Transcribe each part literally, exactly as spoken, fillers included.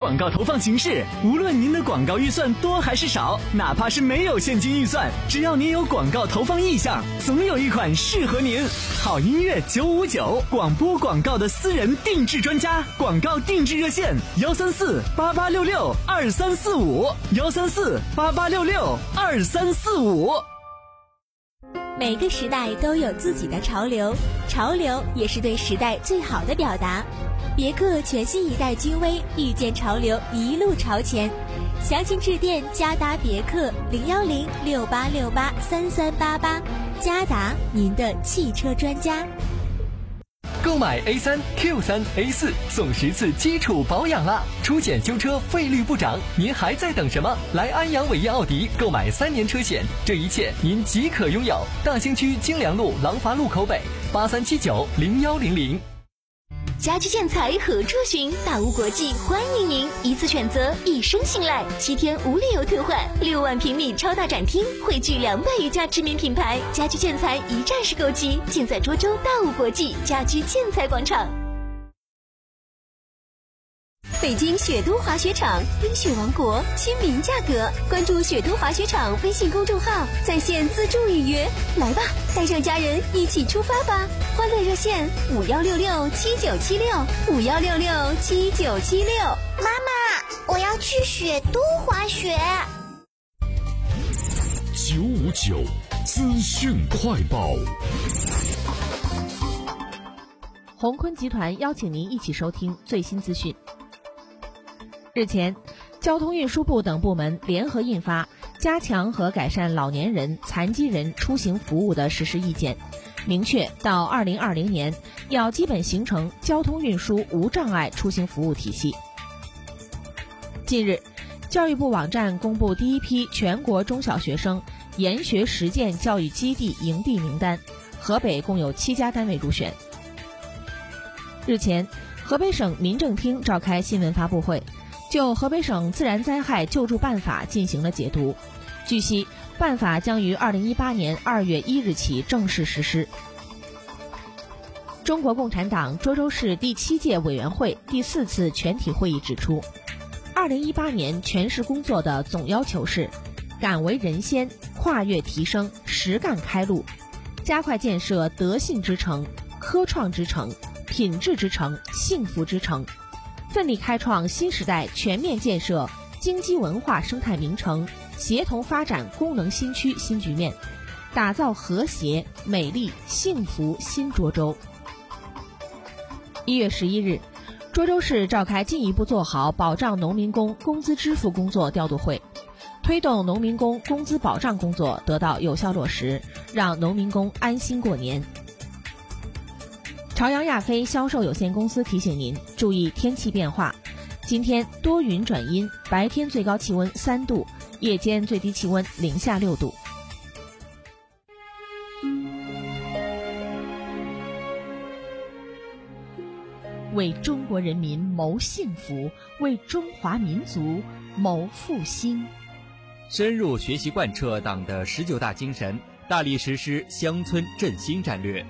广告投放形式，无论您的广告预算多还是少，哪怕是没有现金预算，只要您有广告投放意向，总有一款适合您。好音乐九五九，广播广告的私人定制专家，广告定制热线幺三四八八六六二三四五幺三四八八六六二三四五。 每个时代都有自己的潮流，潮流也是对时代最好的表达。别克全新一代君威，遇见潮流，一路朝前。详情致电嘉达别克零幺零六八六八三三八八，嘉达，您的汽车专家。 购买 A 三 Q 三 A 四送十次基础保养啦！出险修车费率不涨，您还在等什么？来安阳伟业奥迪购买三年车险，这一切您即可拥有。大兴区京良路廊坊路口北八三七九零幺零零。 家居建材何处寻？大屋国际欢迎您，一次选择，一生信赖，七天无理由退换，六万平米超大展厅，汇聚两百余家知名品牌，家居建材一站式购齐，尽在涿州大屋国际家居建材广场。北京雪都滑雪场，冰雪王国，亲民价格，关注雪都滑雪场微信公众号，在线自助预约，来吧，带上家人一起出发吧！欢乐热线五幺六六七九七六五幺六六七九七六。 妈妈，我要去雪都滑雪。 九五九资讯快报。 鸿坤集团邀请您一起收听最新资讯。日前，交通运输部等部门联合印发《加强和改善老年人、残疾人出行服务的实施意见》，明确到二零二零年要基本形成交通运输无障碍出行服务体系。近日，教育部网站公布第一批全国中小学生研学实践教育基地营地名单，河北共有七家单位入选。日前，河北省民政厅召开新闻发布会，就河北省自然灾害救助办法进行了解读。据悉，办法将于二零一八年二月一日起正式实施。中国共产党涿州市第七届委员会第四次全体会议指出，二零一八年全市工作的总要求是敢为人先，跨越提升，实干开路，加快建设德信之城、科创之城、品质之城、幸福之城，奋力开创新时代全面建设经济文化生态名城，协同发展功能新区新局面，打造和谐、美丽、幸福新涿州。一月十一日，涿州市召开进一步做好保障农民工工资支付工作调度会，推动农民工工资保障工作得到有效落实，让农民工安心过年。朝阳亚飞销售有限公司提醒您注意天气变化，今天多云转阴，白天最高气温三度，夜间最低气温零下六度。为中国人民谋幸福，为中华民族谋复兴。 深入学习贯彻党的十九大精神，大力实施乡村振兴战略。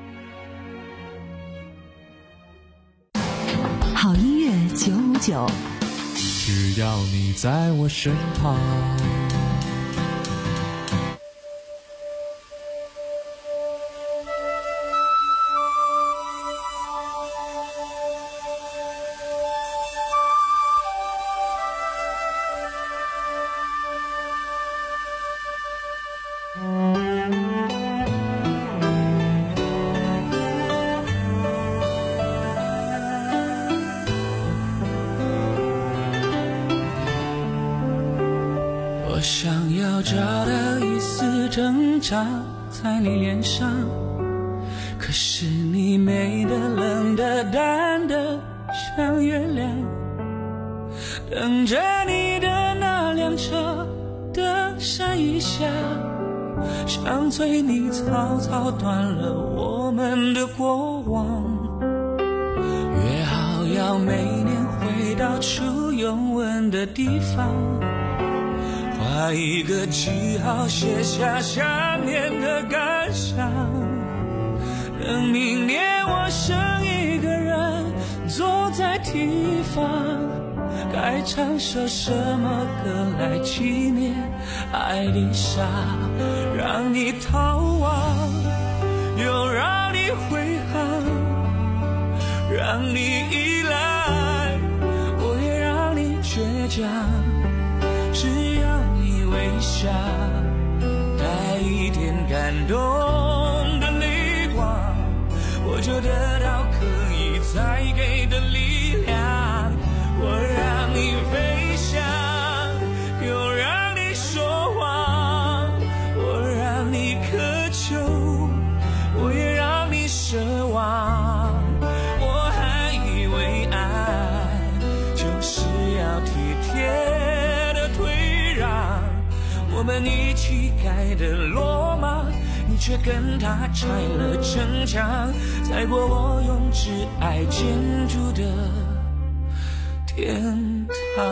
好音乐九五九， 只要你在我身旁。 我想要找到一丝挣扎在你脸上，可是你美的冷的淡的像月亮，等着你的那辆车的闪一下，想催你草草断了我们的过往，约好要每年回到初拥吻的地方，画一个记号，写下想念的感想，等明年我剩一个人坐在地方， 该唱首什么歌来纪念爱的傻，让你逃亡，又让你回航，让你依赖，我也让你倔强，只要你微笑，带一点感动的泪光，我就得到可以再给的力量。我让你飞翔，又让你说谎，我让你渴求，我也让你奢望。我还以为爱就是要体贴的退让，我们一起盖的罗马，你却跟他拆了城墙，踩过我用挚爱建筑的天堂。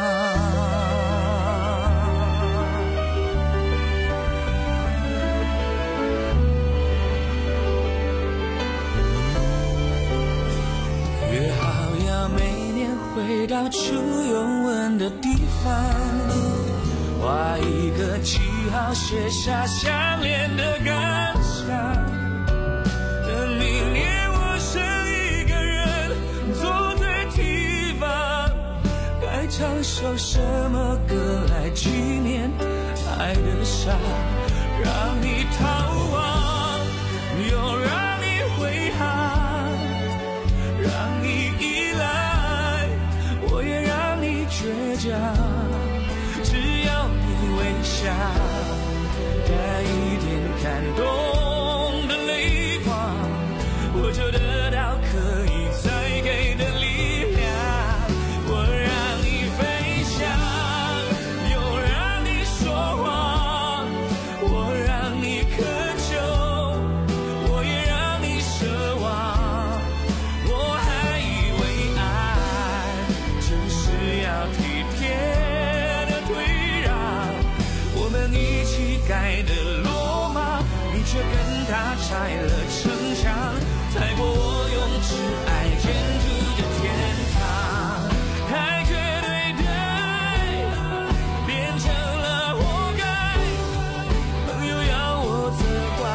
约好要每年回到秋有温的地方，画一个记号，写下相恋的感想。等明年我剩一个人坐在堤防，该唱首什么歌来纪念爱的傻，让你逃亡，又让你回航，让你依赖，我也让你倔强，只要你微笑，带一点感动的泪光，我就得到可以再给的力量。我让你飞翔，又让你说谎，我让你渴求，我也让你奢望。我还以为爱就是要体贴的退让，我们一起盖的罗马，你却跟他拆了城墙，踩过我用挚爱建筑的天堂。太绝对的爱变成了活该，朋友要我责怪，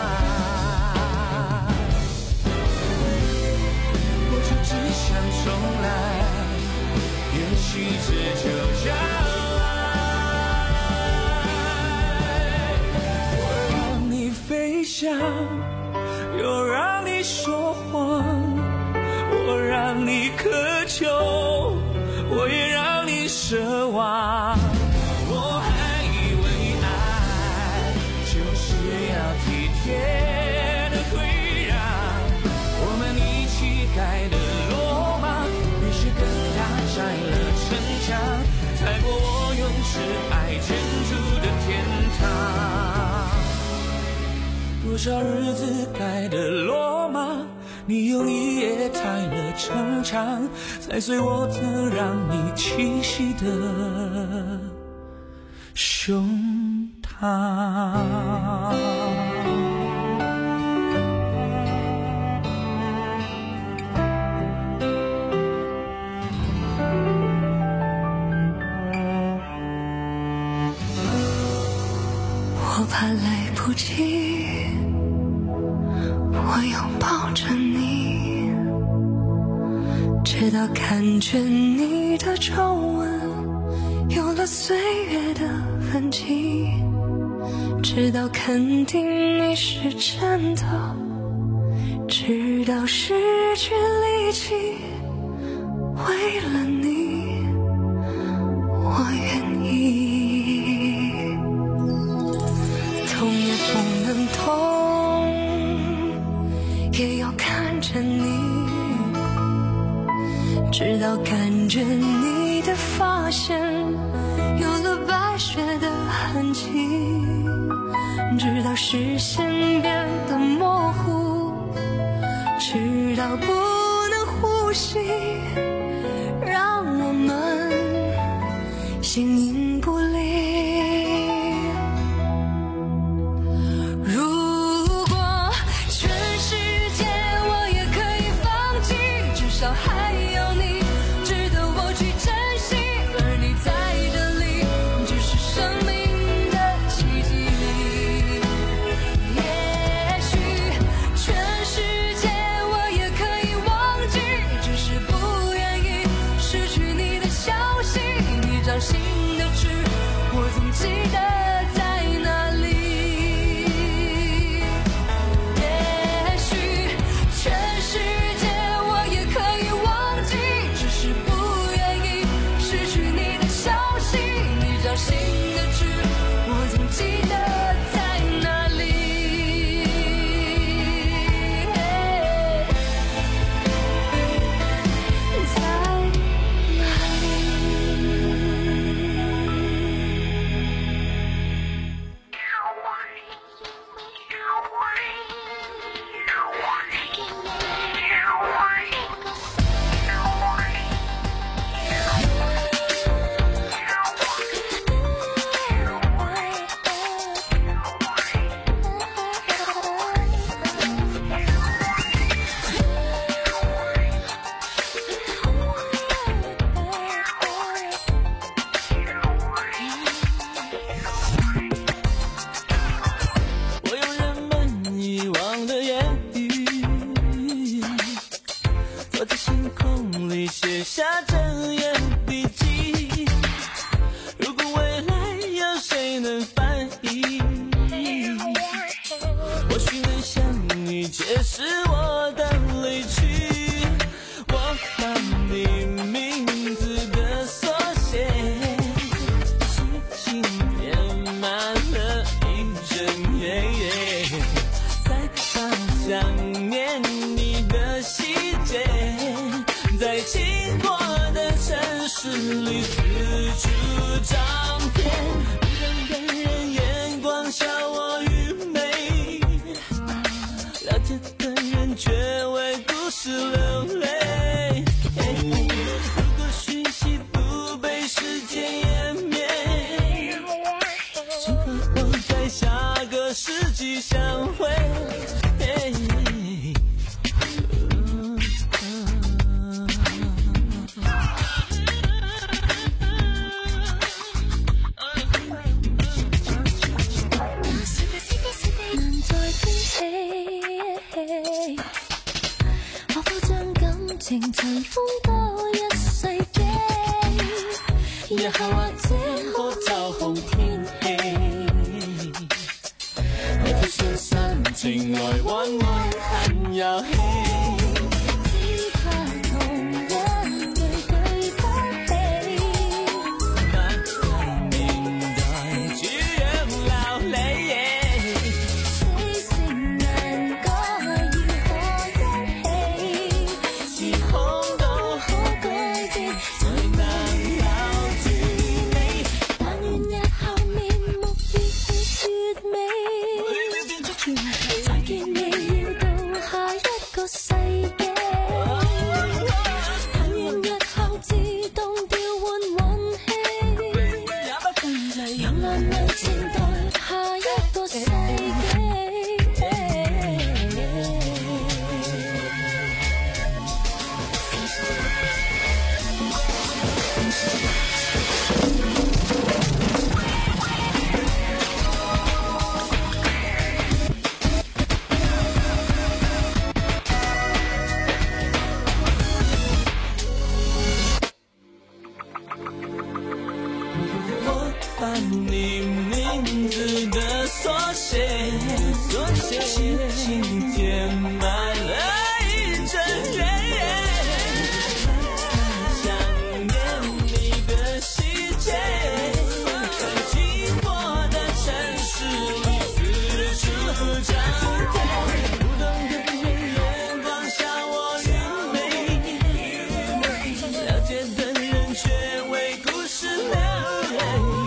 我就只想重来，也许这就叫爱。我让你飞翔，又让你说谎，我让你渴求，我也让你奢望。我还以为爱就是要体贴的退让，我们一起盖的罗马，你是跟他拆了城墙，踩过我用挚爱建筑的天堂。多少日子盖的罗马，你用一夜拆了城墙，踩碎我曾让你栖息的胸膛。 我怕来不及，我拥抱着你，直到看见你的皱纹有了岁月的痕迹，直到肯定你是真的，直到失去力气，为了你我愿意。痛也不能痛，也要看着你，直到感觉你的发线有了白雪的痕迹，直到视线变得模糊，直到不能呼吸，让我们形影不离。还有你值得我去珍惜， 相会。 可否將感情塵封多一世紀？日後或者可就紅天氣，可挑選心情來玩玩恨遊戲。只怕同一對對不起，不能面對主樣流離。 把你名字的缩写，缩写轻轻填满了一整页。想念你的细节，在寂寞的城市里四处张贴，不懂的人眼光笑我愚昧，了解的人却为故事流泪。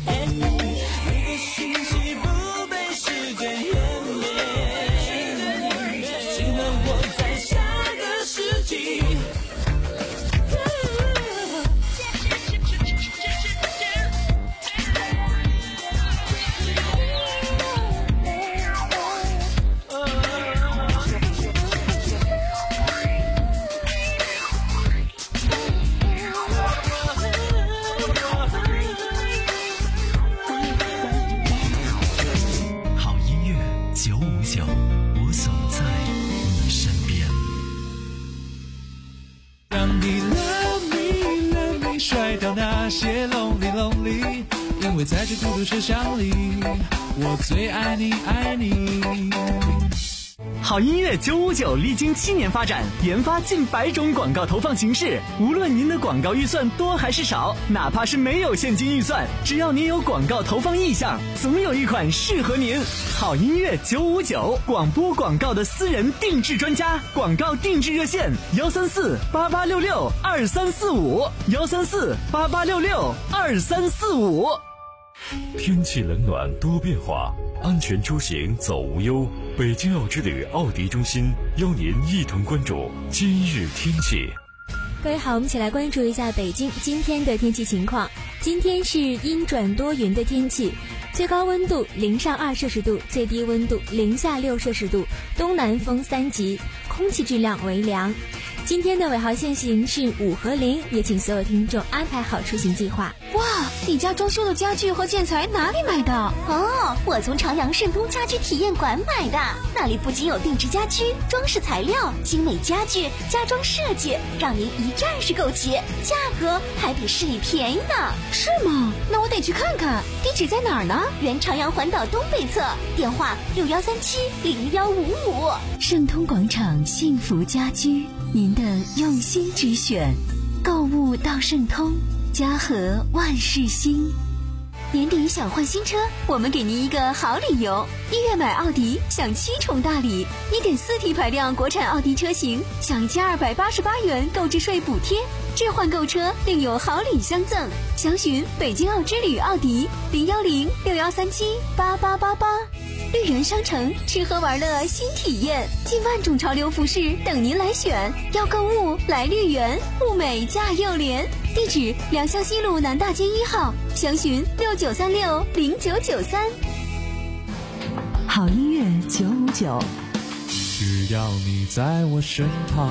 那些 lonely lonely， 因为在这孤独车厢里，我最爱你爱你。 好音乐九五九历经七年发展，研发近百种广告投放形式。无论您的广告预算多还是少，哪怕是没有现金预算，只要您有广告投放意向，总有一款适合您。好音乐九五九，广播广告的私人定制专家，广告定制热线幺三四八八六六二三四五幺三四八八六六二三四五。 天气冷暖多变化，安全出行走无忧。北京奥之旅奥迪中心邀您一同关注今日天气。 各位好，我们一起来关注一下北京今天的天气情况。今天是阴转多云的天气，最高温度零上二摄氏度，最低温度零下六摄氏度，东南风三级，空气质量为良。今天的尾号限行是五和零，也请所有听众安排好出行计划。 哇，你家装修的家具和建材哪里买的？ 哦，我从朝阳盛通家居体验馆买的，那里不仅有定制家居、装饰材料、精美家具、家装设计，让您一站式购齐，价格还比市里便宜呢。 是吗？那我得去看看。地址在哪儿呢？ 原朝阳环岛东北侧，电话六幺三七零幺五五。 盛通广场幸福家居，您的用心之选，购物到盛通，家和万事兴。 年底想换新车，我们给您一个好理由。一月买奥迪享七重大礼，一点四 T 排量国产奥迪车型享一千二百八十八元购置税补贴，置换购车另有好礼相赠。详询北京奥之旅奥迪零幺零六幺三七八八八八。绿园商城吃喝玩乐新体验，近万种潮流服饰等您来选。要购物来绿园，物美价又廉。地址良乡西路南大街一号，详询六九三六零九九三。 好音乐九五九， 只要你在我身旁。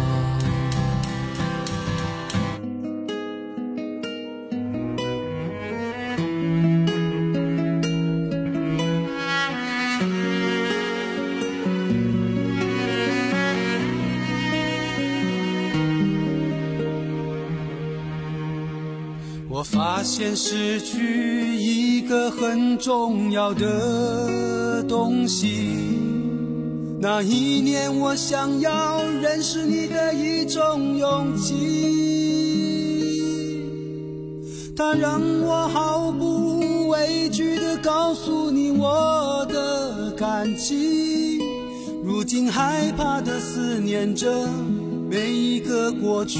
我发现失去一个很重要的东西，那一年我想要认识你的一种勇气，它让我毫不畏惧地告诉你我的感激，如今害怕地思念着每一个过去，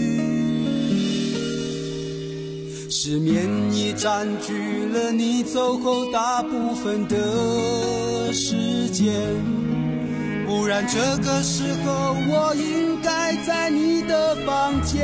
失眠已占据了你走后大部分的时间，不然这个时候我应该在你的房间，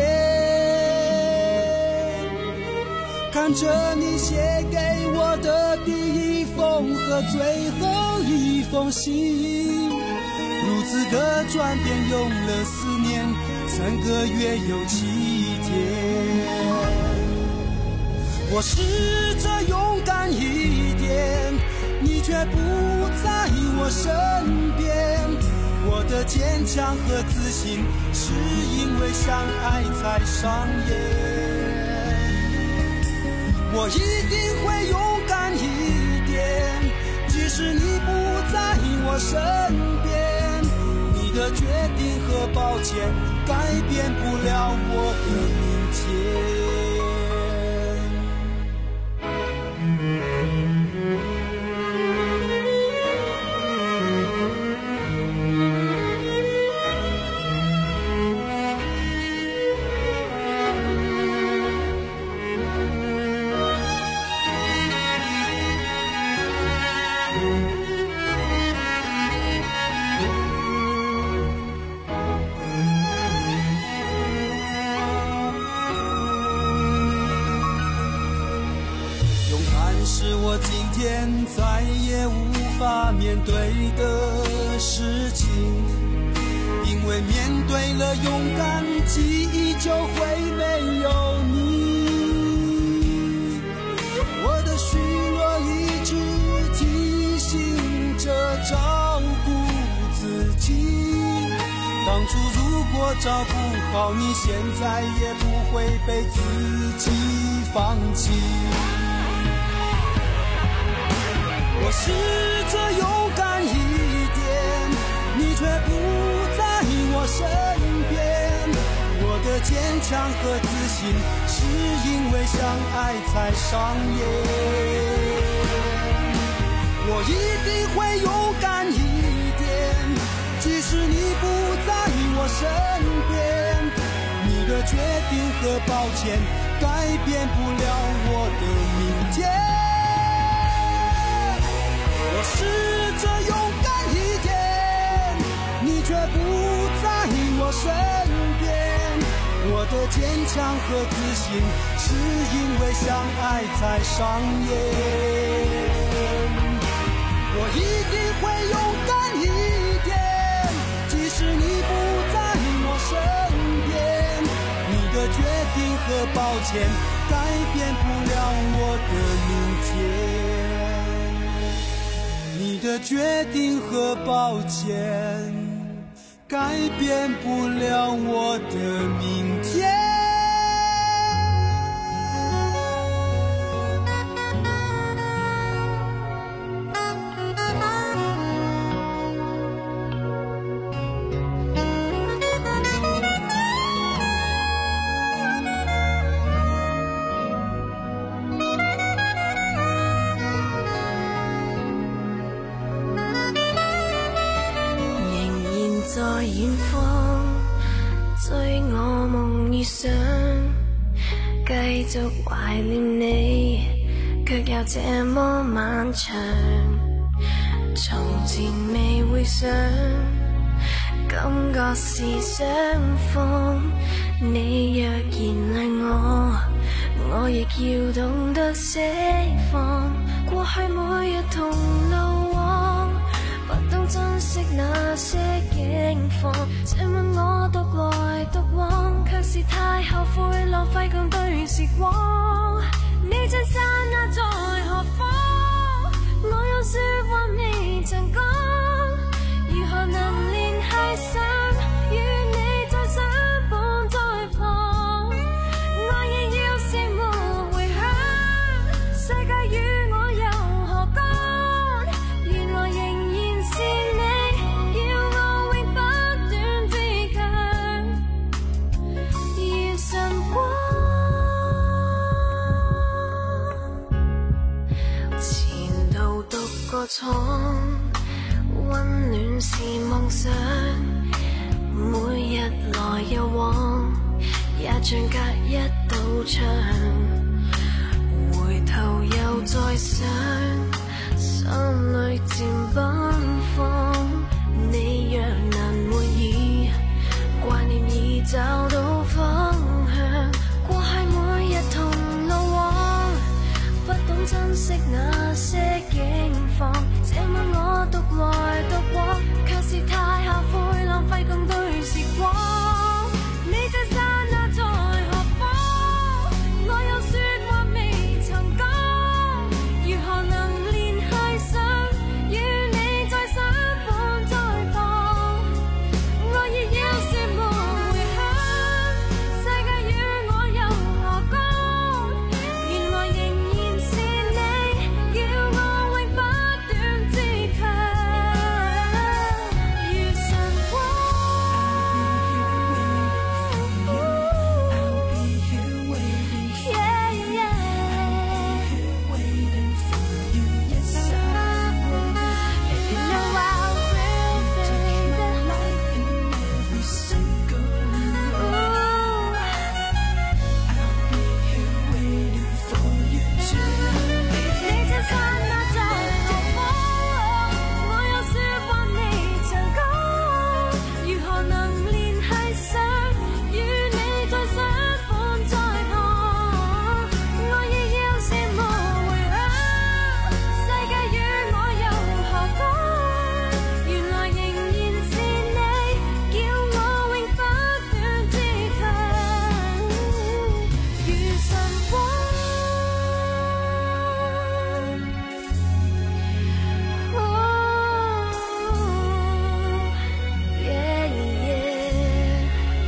看着你写给我的第一封和最后一封信，如此的转变用了四年三个月有七天，我试着勇敢一点，你却不在我身边，我的坚强和自信是因为相爱才上演，我一定会勇敢一点，即使你不在我身边，你的决定和抱歉改变不了我的明天。是我今天再也无法面对的事情，因为面对了勇敢，记忆就会没有你。我的虚弱一直提醒着照顾自己，当初如果照顾好你，现在也不会被自己放弃。我试着勇敢一点，你却不在我身边，我的坚强和自信是因为相爱才上演，我一定会勇敢一点，即使你不在我身边，你的决定和抱歉改变不了我的明天，我试着勇敢一点，你却不在我身边，我的坚强和自信是因为相爱才上演，我一定会勇敢一点，即使你不在我身边，你的决定和抱歉改变不了我的明天，你的决定和抱歉改变不了我的明天。 在遠方追我夢遇上，繼續懷念你，卻又這麼漫長。從前未會想，感覺是雙方。你若然愛我，我亦要懂得釋放。過去每日同路往， 不懂珍惜那些境況，這晚我獨來獨往，卻是太後悔浪費共對時光。你這剎那在何方？我有說話未曾講，如何能聯繫上與你再相伴在旁？我亦要是沒回響，世界與我又何干？原來仍然是你，要我永不斷自強，如晨光。前度獨個闖，溫暖是夢想，每日來又往，也像隔一道牆。回頭又再想，心裏漸奔放。你若能滿意，懷念已找到方向，過去每日同路往，不懂珍惜那些境況。這晚我獨來獨往，卻是太後悔浪費共對時光。你這剎那在何方？我有說話未曾講，如何能聯繫上與你再相伴在旁？我亦要是沒回響，世界與我又何干？原來仍然是你，叫我永不斷自強，如晨光。Yeah, yeah. You know I'll bring the life in every single move. I'll be here waiting for you to leave. 你這剎那在何方？我有說話未曾講，如何能聯繫上與你再相伴在旁？我亦要是沒回響，世界與我又何干？原來仍然是你，叫我永不斷自強，如晨光。Yeah, yeah.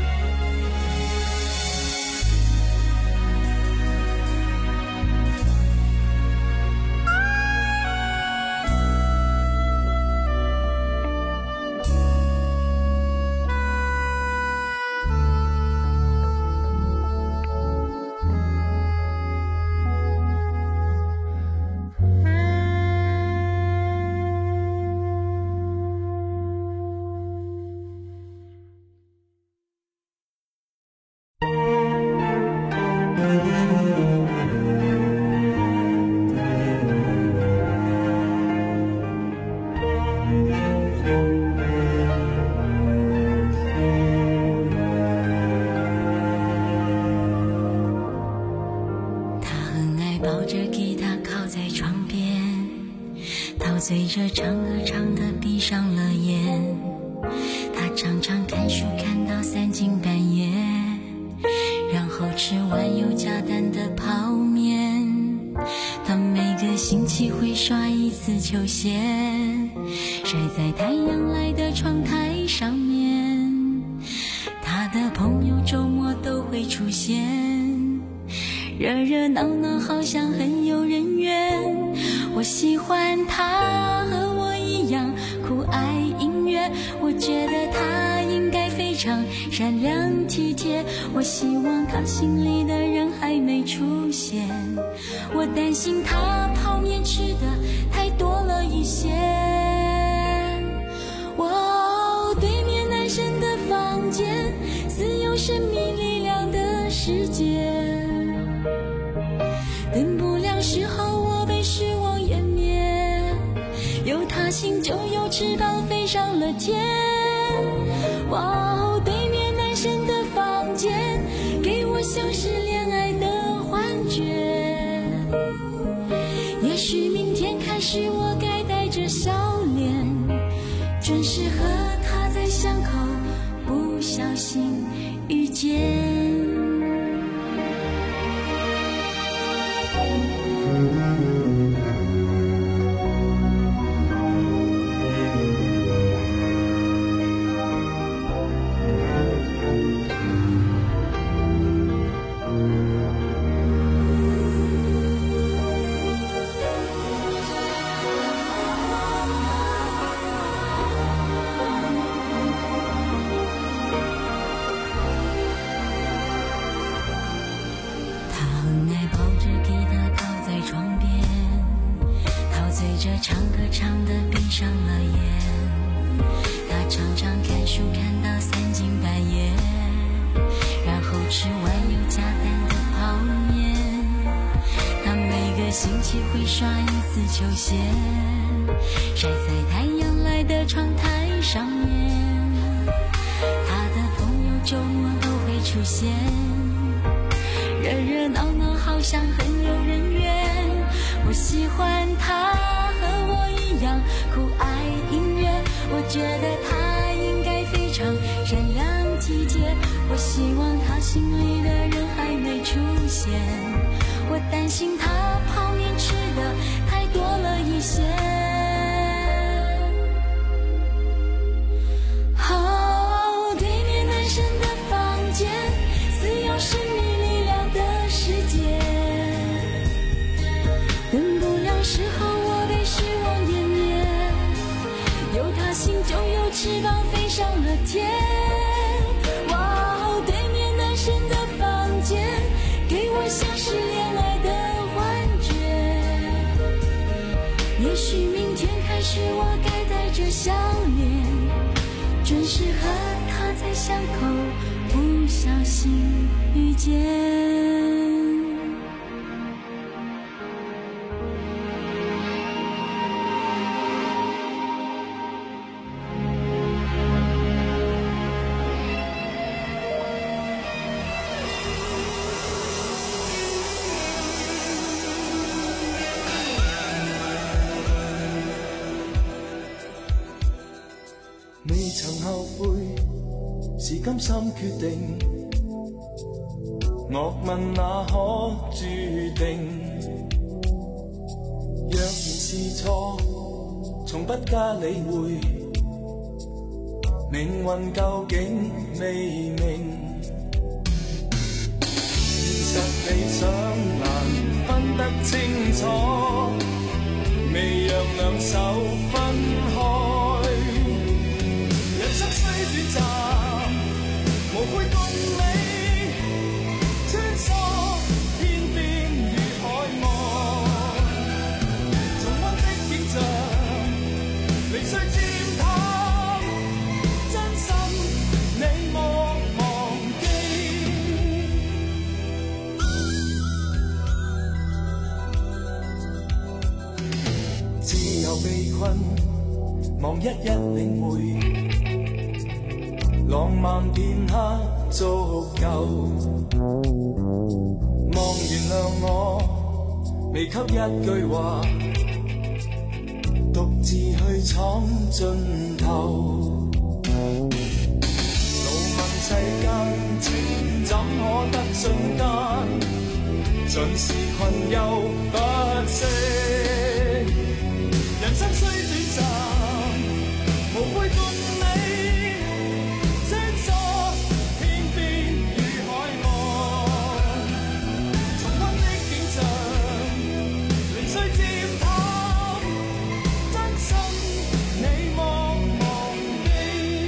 他很爱抱着吉他靠在床边，陶醉着唱歌唱得闭上了眼。他常常看书看到三更半夜，然后吃完有加蛋的泡面。他每个星期会刷一次球鞋，晒在太阳来的窗台上面。他的朋友周末都会出现，热热闹闹好像很有人缘。我喜欢他和我一样酷爱音乐，我觉得他应该非常善良体贴。我希望他心里的人还没出现，我担心他泡面吃的太多了一些。哦，对面男生的房间似有神秘力量的世界，等不了时候我被失望湮灭，有他心就有翅膀飞上了天。哇哦，对面男生的房间给我像是恋爱的幻觉，也许明天开始我该带着笑脸小心遇见。 唱歌唱得闭上了眼，他常常看书看到三更半夜，然后吃完有加蛋的泡面。他每个星期会刷一次球鞋，晒在太阳来的窗台上面。他的朋友周末都会出现，热热闹闹好像很有人缘。我喜欢他和我一样酷爱音乐，我觉得他应该非常善良体贴。我希望他心里的人还没出现，我担心他泡面吃的太多了一些。哦，对面男生的房间似有神秘力量的世界，等不了时候我被失望湮灭，有他心就有翅膀飞上了天。哇哦，对面男生的房间给我像是恋爱的幻觉，也许明天开始我该带着笑脸，准时和他在巷口不小心遇见。 未曾後悔，是甘心決定。樂問那可注定？若然是錯，從不加理會。命運究竟未明，現實理想難分得清楚，未讓兩手分開。人生雖短暫，無悔共你穿梭天邊與海岸，重溫的景象，離須漸淡，真心你莫忘記。自由被困，望一一領會。浪漫片刻足夠，望原諒我未給一句話，獨自去闖盡頭。怒問世間情怎可得瞬間，盡是困憂不息。人生雖短暫，無悔共你穿梭天邊與海岸，重溫的景象，離須漸淡，真心你莫忘記。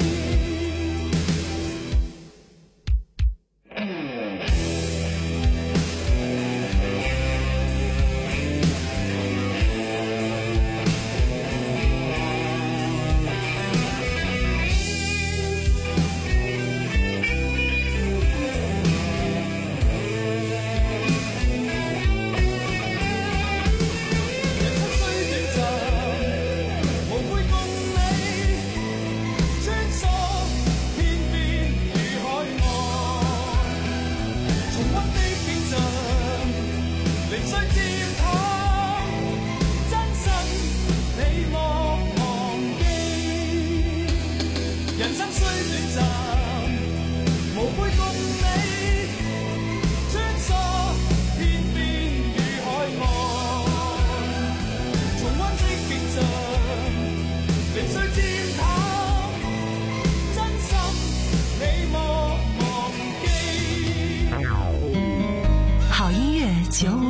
人生雖短暫，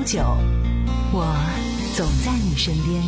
九，我总在你身边。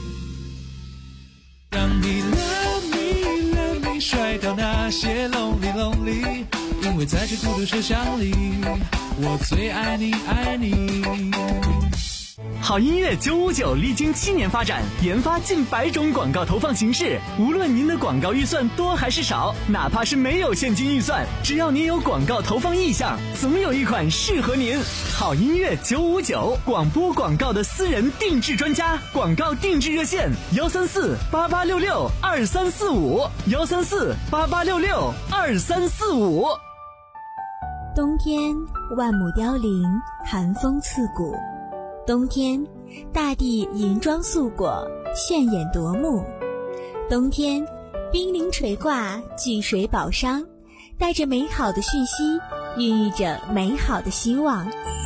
让你 love me love me 甩掉那些 lonely lonely， 因为在这孤独车厢里，我最爱你爱你。 好音乐九五九历经七年发展，研发近百种广告投放形式。无论您的广告预算多还是少，哪怕是没有现金预算，只要您有广告投放意向，总有一款适合您。好音乐九五九，广播广告的私人定制专家，广告定制热线：幺三四八八六六二三四五，幺三四八八六六二三四五。 冬天，万木凋零，寒风刺骨。冬天，大地银装素裹，炫眼夺目。冬天，冰凌垂挂，巨水宝商，带着美好的讯息，孕育着美好的希望。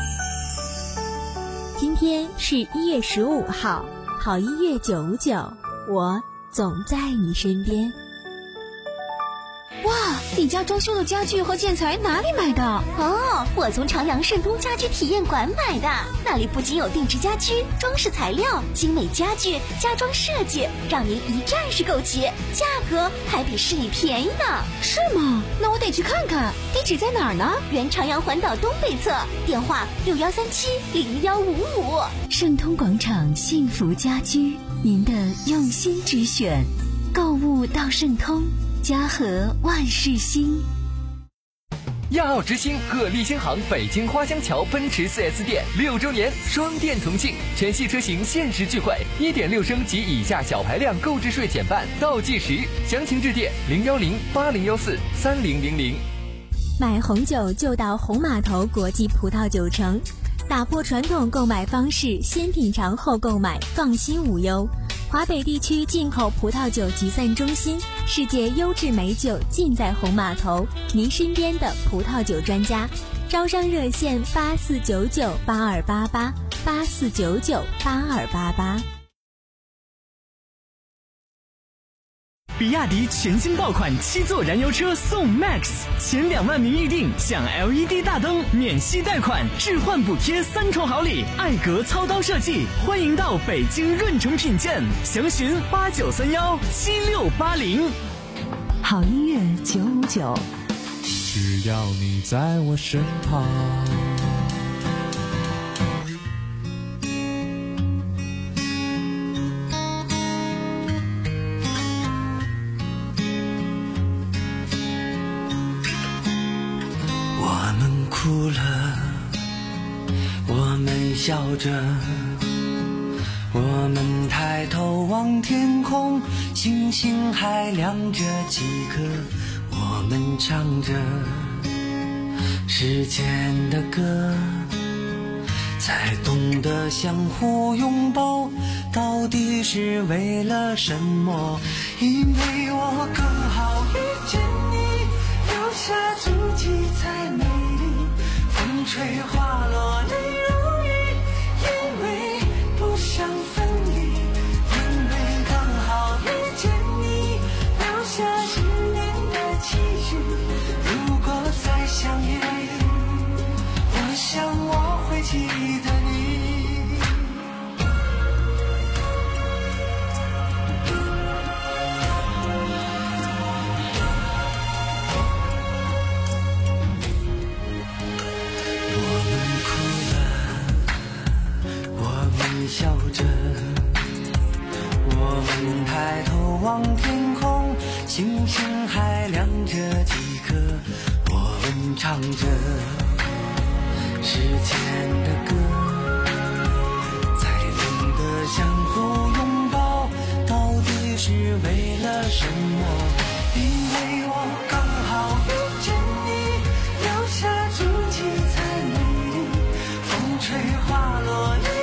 今天是一月十五号，好音乐九五九，我总在你身边。 哇，你家装修的家具和建材哪里买的？ 哦，我从长阳盛通家居体验馆买的。那里不仅有定制家居、装饰材料、精美家具、家装设计，让您一站式购齐，价格还比市里便宜呢。 是吗？那我得去看看。地址在哪儿呢？ 原长阳环岛东北侧，电话六幺三七零幺五五。 盛通广场幸福家居，您的用心之选，购物到盛通。家和万事兴。 亚奥之星鹤立新航北京花乡桥奔驰 四 S 店六周年双店同庆，全系车型限时钜惠， 一点六 升及以下小排量购置税减半，倒计时。详情致电零幺零八零幺四三零零零。 买红酒就到红码头国际葡萄酒城，打破传统购买方式，先品尝后购买，放心无忧。华北地区进口葡萄酒集散中心，世界优质美酒尽在红码头，您身边的葡萄酒专家。招商热线八四九九八二八八八四九九八二八八。 比亚迪全新爆款七座燃油车送 Max， 前两万名预定享 L E D 大灯、免息贷款、置换补贴三重好礼，艾格操刀设计，欢迎到北京润城品鉴，详询八九三幺七六八零。 好音乐九五九， 只要你在我身旁。 哭了，我们笑着，我们抬头望天空，星星还亮着几颗，我们唱着时间的歌，才懂得相互拥抱到底是为了什么，因为我刚好遇见你，留下足迹才美丽，风吹花落泪如雨，因为不想分离，因为刚好遇见你，留下十年的期许，如果再相遇，我想我会记得你。笑着，我们抬头望天空，星星还亮着几颗，我们唱着时间的歌，才懂得相互拥抱到底是为了什么，因为我刚好遇见你，留下足迹才美丽，风吹花落泪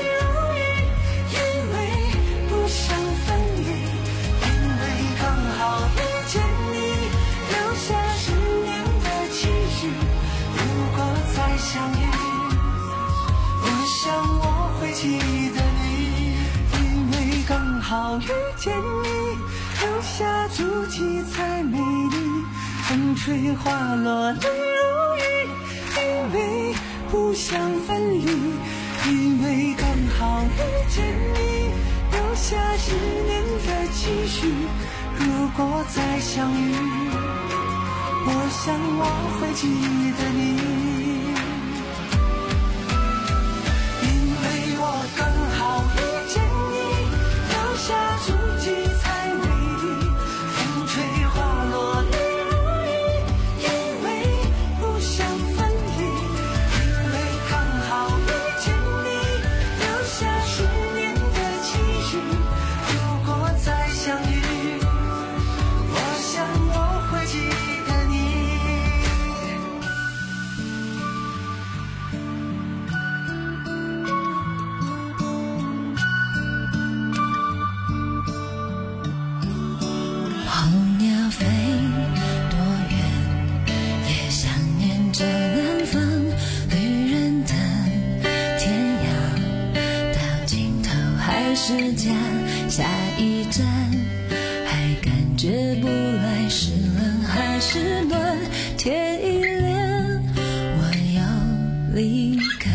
相遇，我想我会记得你，因为刚好遇见你，留下足迹才美丽，风吹花落泪如雨，因为不想分离， 因为刚好遇见你，留下十年的期许。如果再相遇，我想我会记得你。刚好遇见你，留下足迹才美丽。风吹花落泪如雨，因为不想分离。因为刚好遇见你，留下十年的期许。如果再相遇，我想我会记得你。 是家，下一站还感觉不来是冷还是暖，天一亮我要离开。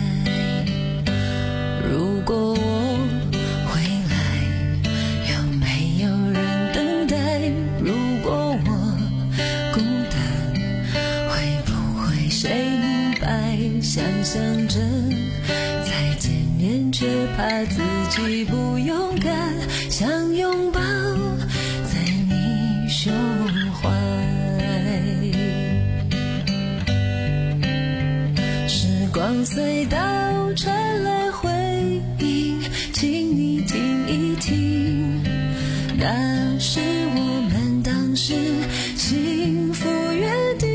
如果我回来，有没有人等待？如果我孤单，会不会谁明白？想象着再见面，却怕自己不勇敢，想拥抱在你胸怀。时光隧道传来回音，请你听一听，那是我们当时幸福约定。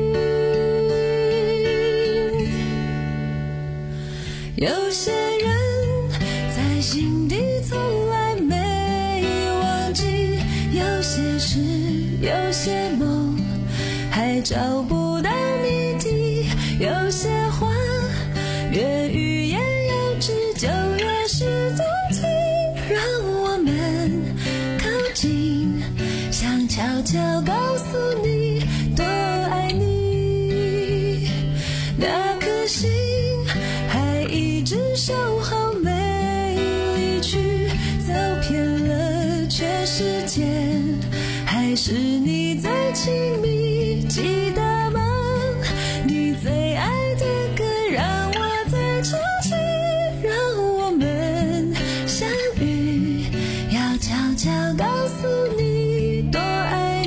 有些人在心底从来没忘记，有些事有些梦还找不到谜底，有些话越语言幼稚就越是动听。让我们靠近，想悄悄告诉你多爱你，那颗心还一直守候没离去，走偏了却时间还是你最亲密，记得吗？你最爱的歌让我最憧憬，让我们相遇，要悄悄告诉你多爱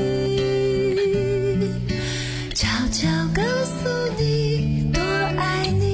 你，悄悄告诉你多爱你。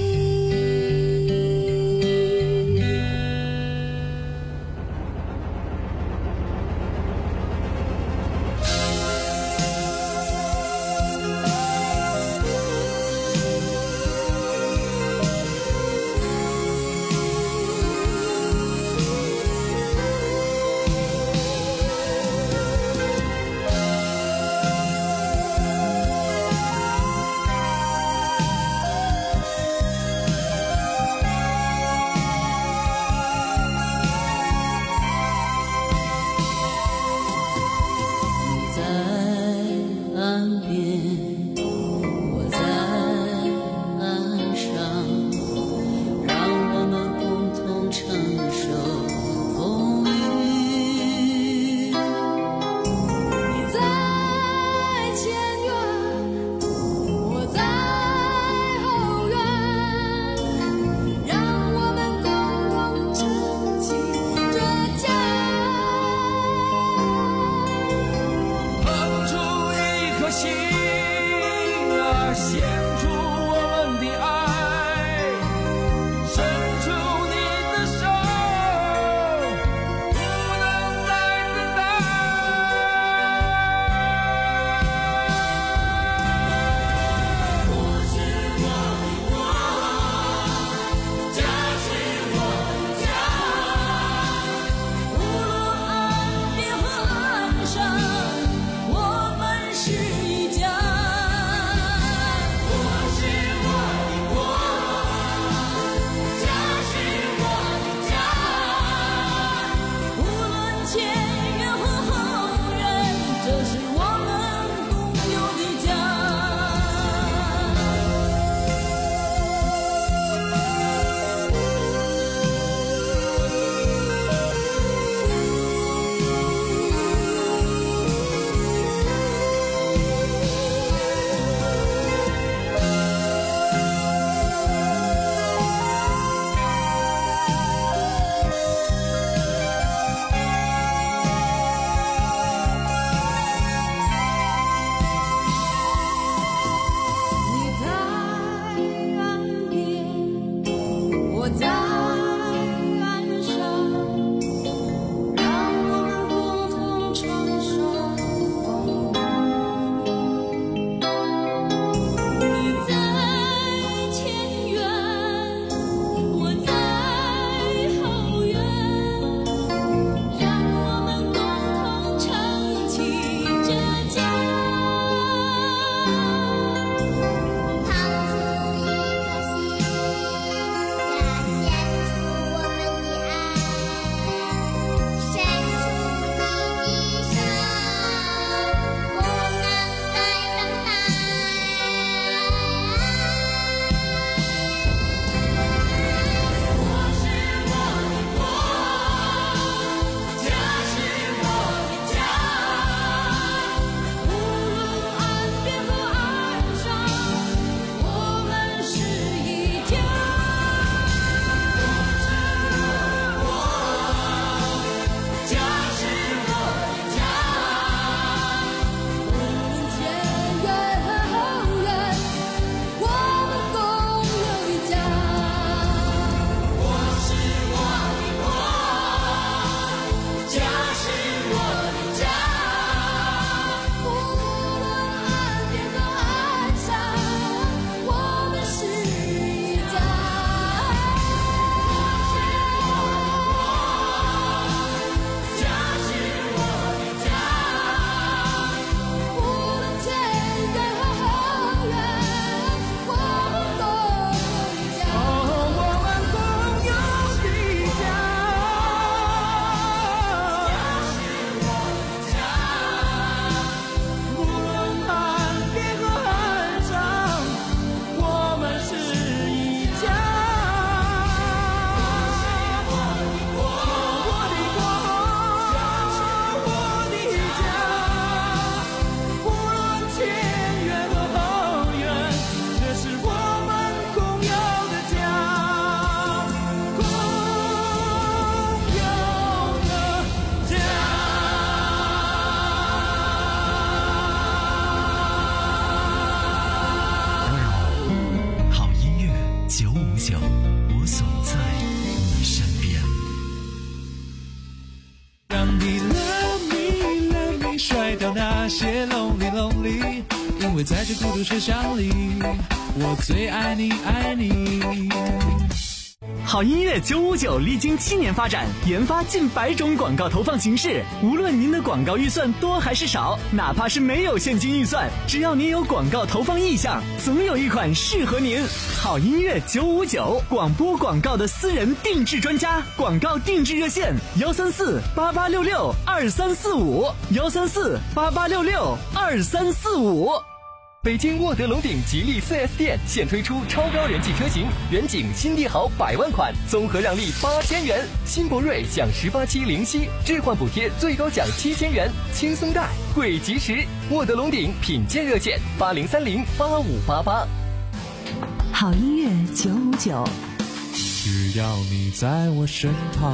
me love me love me， 甩掉那些 lonely lonely， 因为在这孤独车厢里，我最爱你爱你。 好音乐九五九历经七年发展，研发近百种广告投放形式。无论您的广告预算多还是少，哪怕是没有现金预算，只要您有广告投放意向，总有一款适合您。好音乐九五九，广播广告的私人定制专家，广告定制热线：幺三四八八六六二三四五，幺三四八八六六二三四五。 北京沃德龙鼎吉利 四 S 店现推出超高人气车型，远景新帝豪百万款，综合让利八千元；新博瑞享十八期零息置换补贴，最高享七千元，轻松贷贵及时。沃德龙鼎品鉴热线：八零三零八五八八。 好音乐九五九， 只要你在我身旁。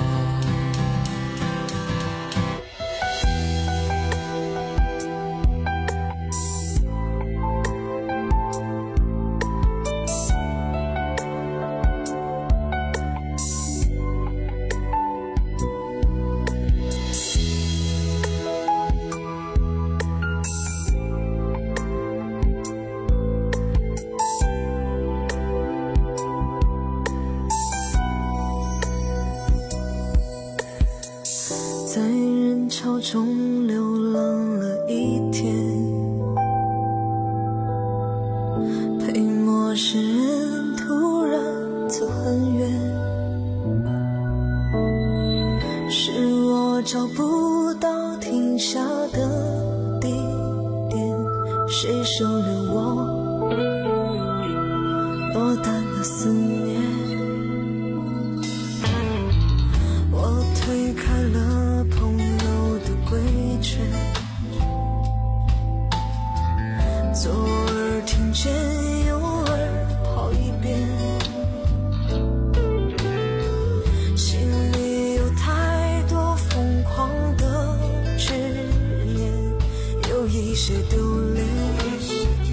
在人潮中流浪了一天，陪陌生人突然走很远，是我找不到停下的地点，谁收留我落单的思念，我推开了朋友的规劝，左耳听见右耳跑一遍，心里有太多疯狂的执念，有一些丢脸，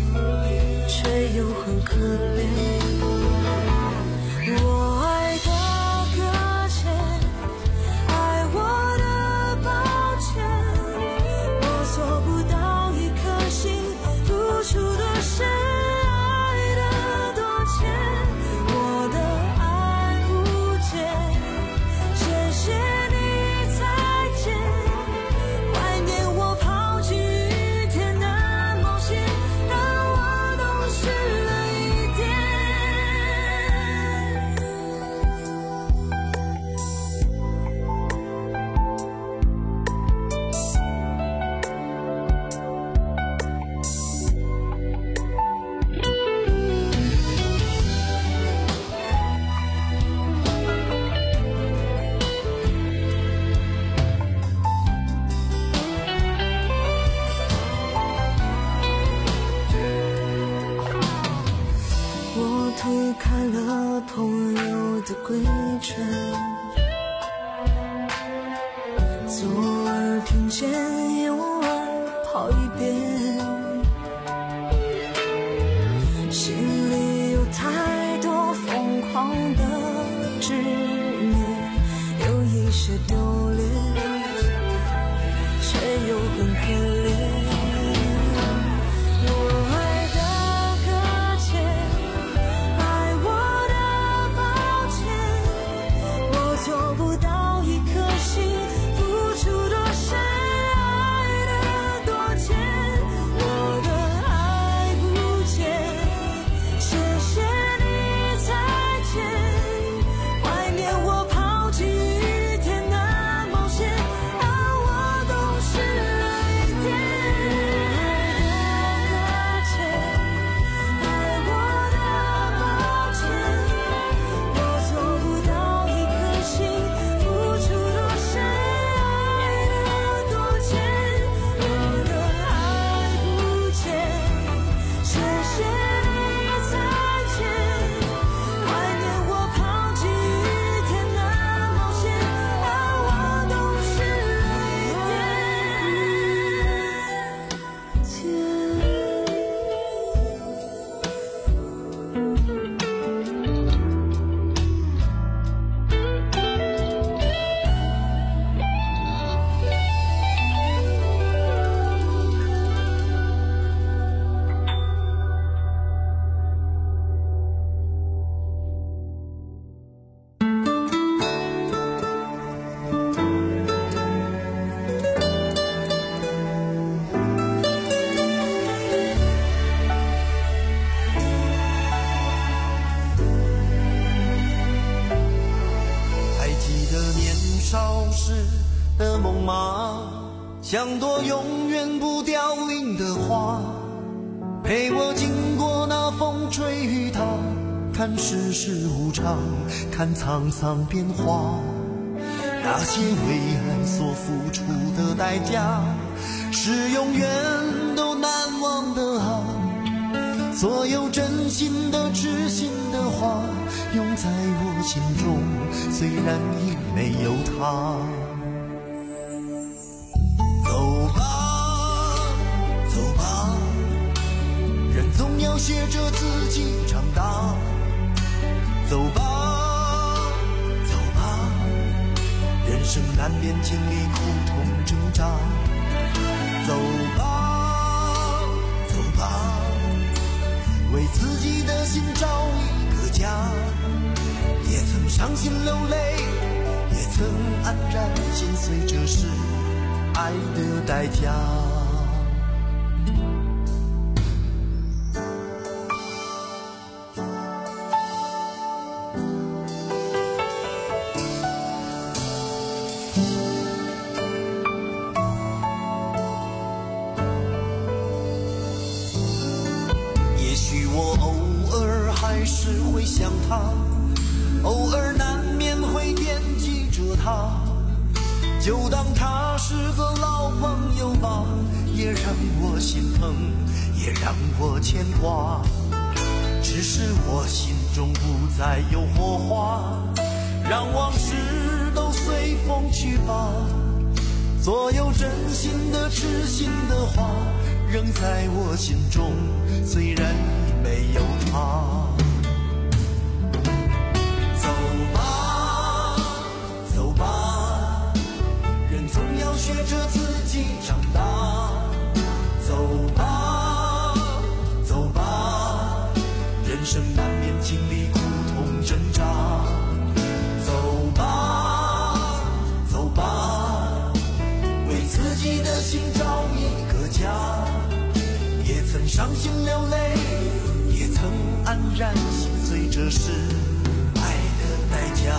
得年少时的梦吗？像朵永远不凋零的花，陪我经过那风吹雨打，看世事无常，看沧桑变化。那些为爱所付出的代价，是永远都难忘的啊！所有真心的痴心的话，永在我心中，虽然已没有他。走吧，走吧，人总要学着自己长大。走吧，走吧，人生难免经历苦痛挣扎。走吧，走吧，为自己的心找一个家。也曾伤心流泪，也曾黯然心碎，这是爱的代价。也许我偶尔还是会想他，偶尔难免会惦记着他，就当他是个老朋友吧，也让我心疼，也让我牵挂。只是我心中不再有火花，让往事都随风去吧。所有真心的痴心的话，仍在我心中，虽然已没有他。走吧，走吧，人总要学着自己长大。走吧，走吧，人生难免经历苦痛挣扎。走吧，走吧，为自己的心找一个家。也曾伤心流泪，也曾黯然心碎，这是爱的代价。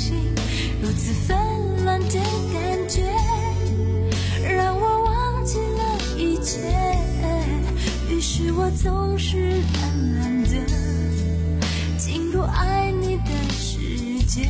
如此纷乱的感觉，让我忘记了总是懒懒的进入爱你的世界。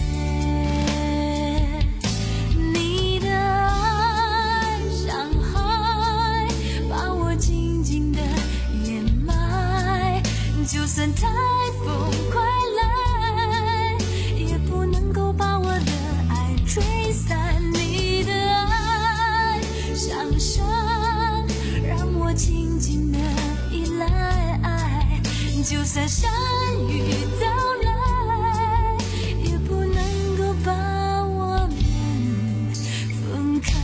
你的爱像海，把我紧紧的掩埋，就算台风快来，也不能够把我的爱吹散。你的爱像山，让我紧紧的依赖，就算山雨到来，也不能够把我们分开。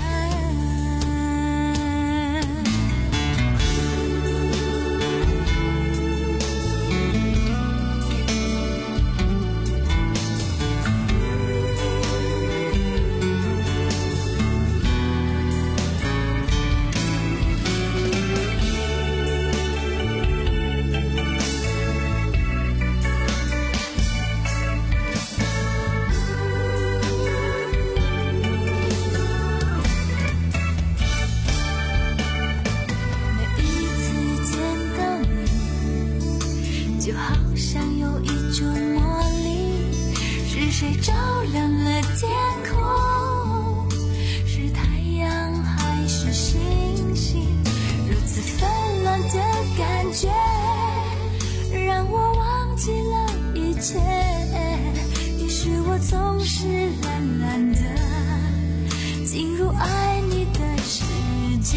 就好像有一种魔力，是谁照亮了天空？是太阳还是星星？如此纷乱的感觉，让我忘记了一切。于是我总是懒懒的进入爱你的世界。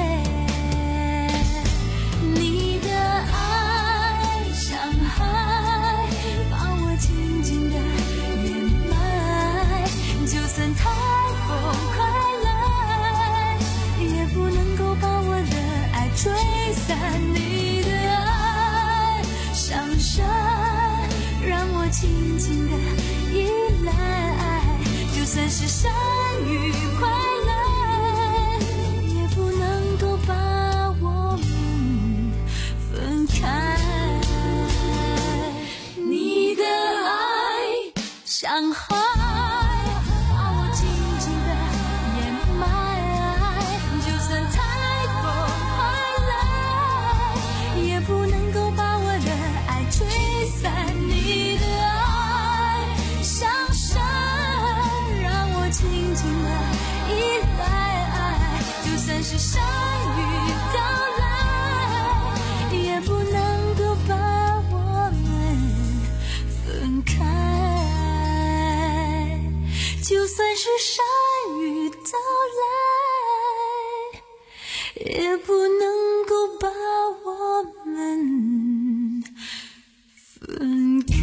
你的爱像海，把我紧紧的掩埋，就算台风快来，也不能够把我的爱吹散。你的爱像山，让我紧紧的依赖，就算是山雨快来，也不能够把我们分开。你的爱像海，把我紧紧的掩埋，就算台风快来，也不能够把我的爱吹散。你的爱像山，让我紧紧的依赖，就算是山雨到来，也不能够把我们分开。就算是山雨到来，也不能够把我们分开。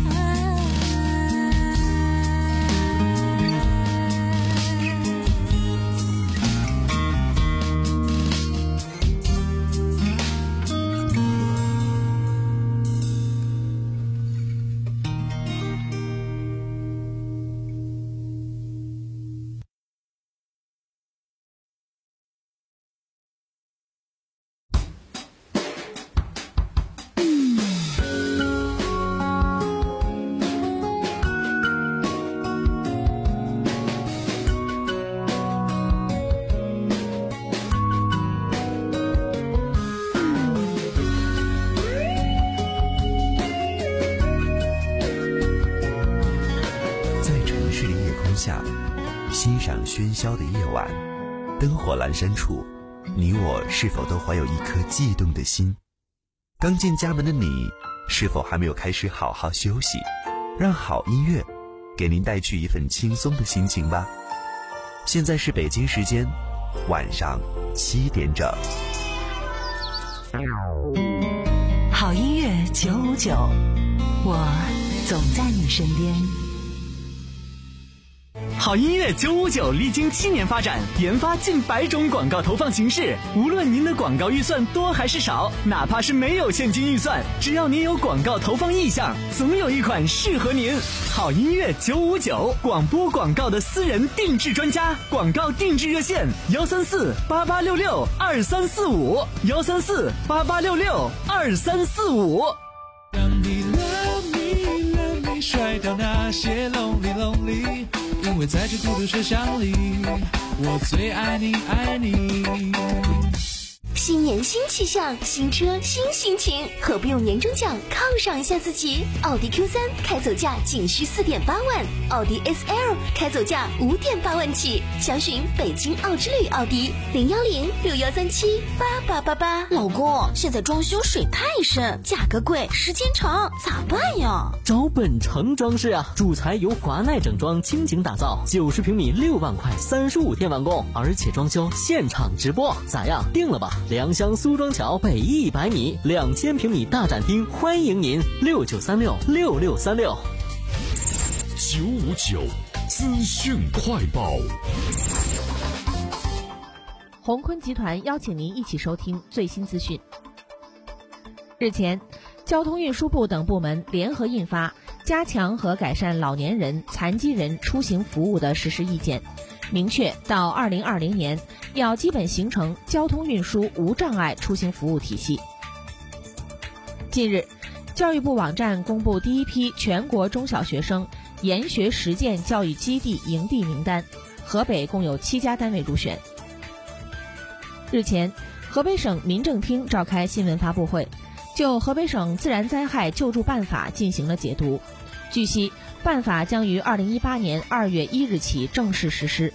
欣赏喧嚣的夜晚，灯火阑珊处，你我是否都怀有一颗悸动的心？刚进家门的你，是否还没有开始好好休息？让好音乐给您带去一份轻松的心情吧。现在是北京时间晚上七点整。 好音乐九五九，我总在你身边。 好音乐九五九历经七年发展，研发近百种广告投放形式。无论您的广告预算多还是少，哪怕是没有现金预算，只要您有广告投放意向，总有一款适合您。好音乐九五九，广播广告的私人定制专家，广告定制热线：幺三四八八六六二三四五，幺三四八八六六二三四五。 让你 love me love me， 甩掉那些 lonely lonely。因为在这孤独车厢里，我最爱你爱你。 新年新气象，新车新心情，何不用年终奖犒赏一下自己？奥迪 Q 三开走价仅需四点八万，奥迪 S L 开走价五点八万起，详询北京奥之旅奥迪零幺零六幺三七八八八八。 老公，现在装修水太深，价格贵，时间长，咋办呀？ 找本城装饰啊，主材由华奈整装倾情打造，九十平米六万块，三十五天完工，而且装修现场直播，咋样？定了吧？良乡苏庄桥北一百米，两千平米大展厅，欢迎您六九三六六六三六。 九五九资讯快报。 鸿坤集团邀请您一起收听最新资讯。日前，交通运输部等部门联合印发《加强和改善老年人、残疾人出行服务的实施意见》，明确到二零二零年要基本形成交通运输无障碍出行服务体系。近日，教育部网站公布第一批全国中小学生研学实践教育基地营地名单，河北共有七家单位入选。日前，河北省民政厅召开新闻发布会，就河北省自然灾害救助办法进行了解读。据悉，办法将于二零一八年二月一日起正式实施。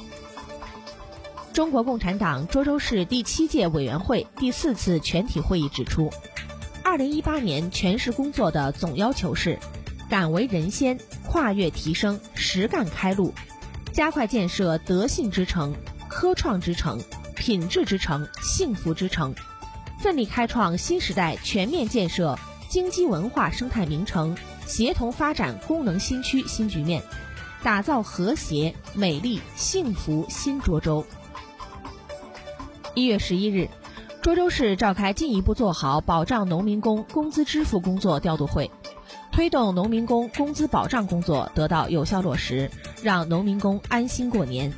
中国共产党涿州市第七届委员会第四次全体会议指出，二零一八年全市工作的总要求是敢为人先，跨越提升，实干开路，加快建设德信之城、科创之城、品质之城、幸福之城，奋力开创新时代全面建设经济文化生态名城，协同发展功能新区新局面，打造和谐、美丽、幸福新涿州。一月十一日，涿州市召开进一步做好保障农民工工资支付工作调度会，推动农民工工资保障工作得到有效落实，让农民工安心过年。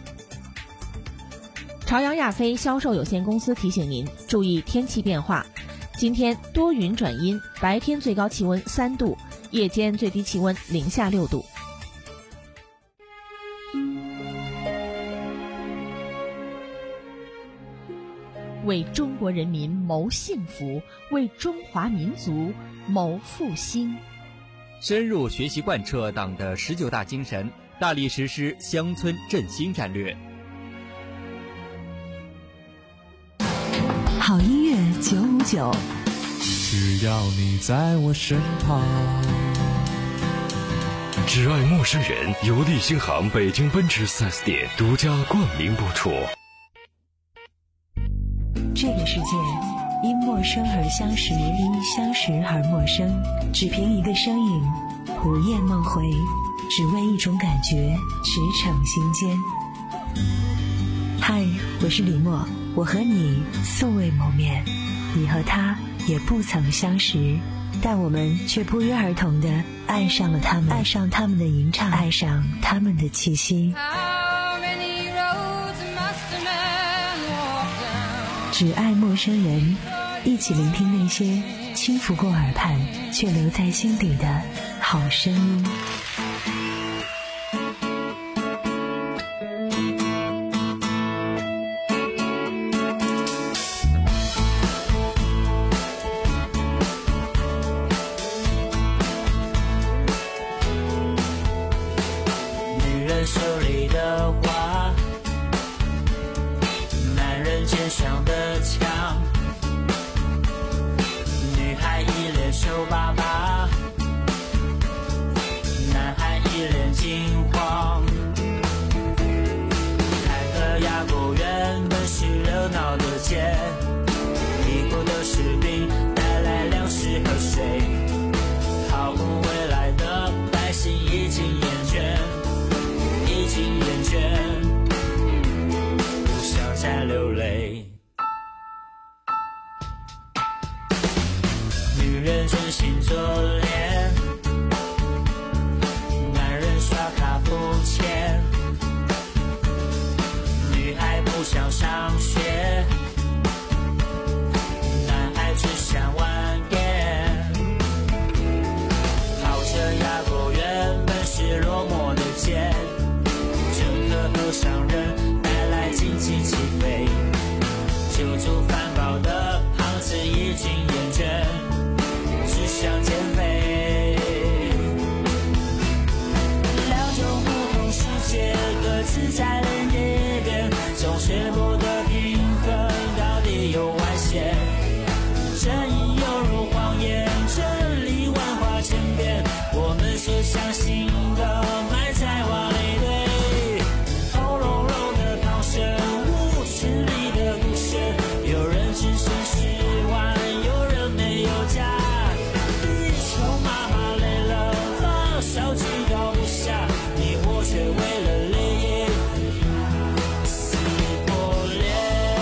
朝阳亚飞销售有限公司提醒您注意天气变化，今天多云转阴，白天最高气温三度，夜间最低气温零下六度。为中国人民谋幸福，为中华民族谋复兴。 深入学习贯彻党的十九大精神，大力实施乡村振兴战略。 好音乐九五九， 只要你在我身旁。 只爱陌生人由利星行北京奔驰 四 S 店独家冠名播出。 这个世界因陌生而相识，因相识而陌生，只凭一个声音，午夜梦回，只为一种感觉，驰骋心间。嗨，我是李默，我和你素未谋面，你和他也不曾相识，但我们却不约而同地爱上了他们，爱上他们的吟唱，爱上他们的气息。只爱陌生人，一起聆听那些轻拂过耳畔却留在心底的好声音。 女人手里的花，男人肩上的枪，女孩一脸羞巴巴，男孩一脸惊慌。泰戈亚公园本是热闹的街，迷糊的士兵带来粮食和水，毫无未来的百姓已经厌倦，已经厌倦，不想再流泪。女人真心做脸，男人刷卡付钱，女孩不想上学，男孩只想玩 game。 跑车压过原本是落寞的街，乘客和商人带来经济起飞，救助烦恼的经厌倦，只想减肥。两种不同世界，各自在人一边，总学不得平衡，到底有外显。正义犹如谎言，真理万花千变，我们所相信的埋在瓦砾堆，轰隆隆的炮声，五千里的故事，有人只剩十万，有人没有家。地球妈妈累了，发烧居高不下，你我却为了利益撕破脸。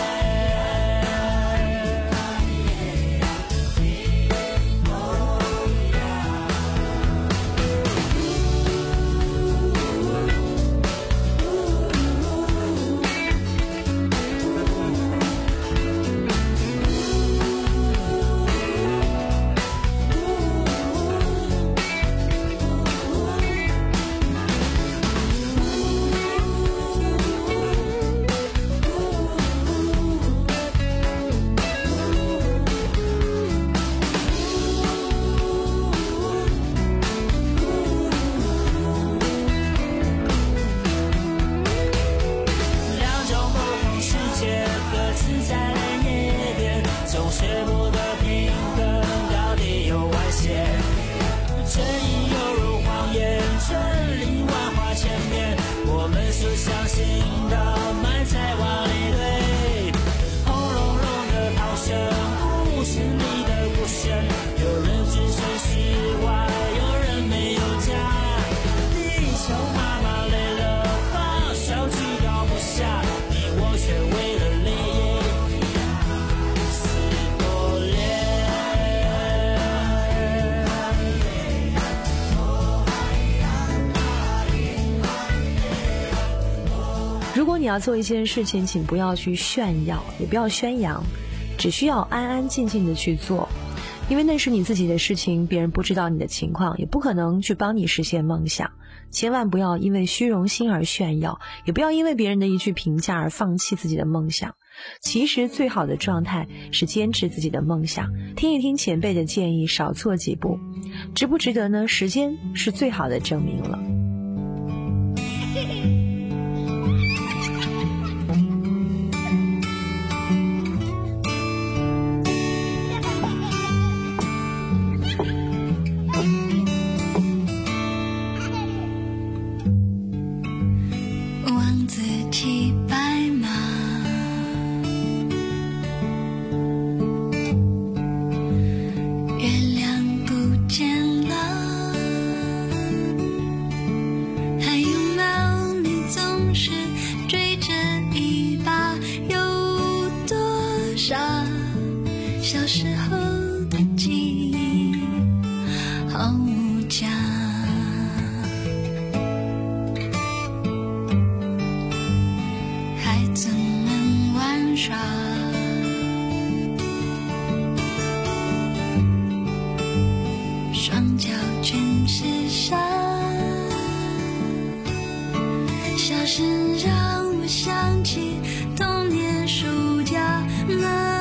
如果你要做一件事情，请不要去炫耀，也不要宣扬，只需要安安静静的去做，因为那是你自己的事情，别人不知道你的情况，也不可能去帮你实现梦想。千万不要因为虚荣心而炫耀，也不要因为别人的一句评价而放弃自己的梦想。其实最好的状态是坚持自己的梦想，听一听前辈的建议，少错几步。值不值得呢？时间是最好的证明了。 小时候的记忆好无价，孩子们玩耍，双脚全是沙，笑声让我想起童年暑假那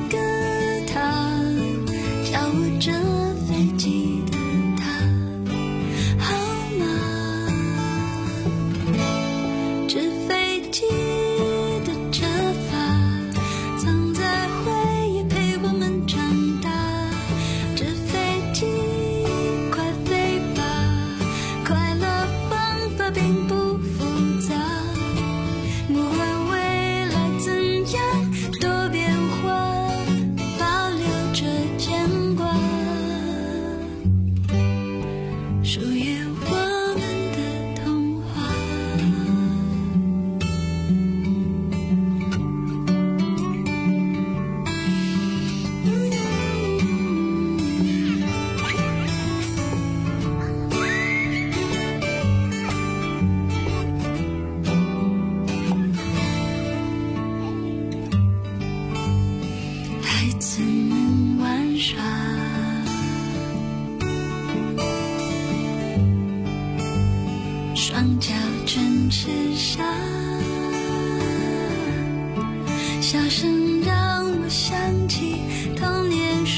这飞机的他好吗？这飞机的折发藏在回忆陪我们长大。这飞机快飞吧，快乐方法并不复杂，不管未来怎样多变化，保留着牵挂。属于我们的童话。孩子们玩耍，双脚全是沙，笑声让我想起童年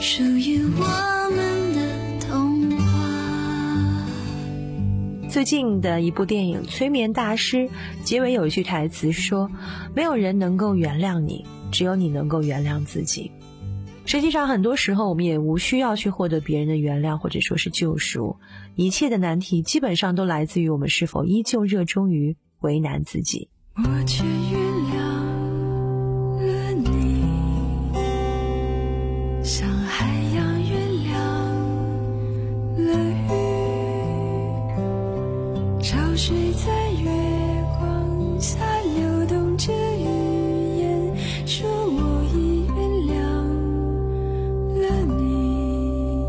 属于我们的童话。 最近的一部电影《催眠大师》结尾有一句台词说，没有人能够原谅你，只有你能够原谅自己。实际上很多时候我们也无需要去获得别人的原谅或者说是救赎，一切的难题基本上都来自于我们是否依旧热衷于为难自己。 我却原谅了你，像海洋原谅了鱼，潮水在月光下流动着语言，说我已原谅了你，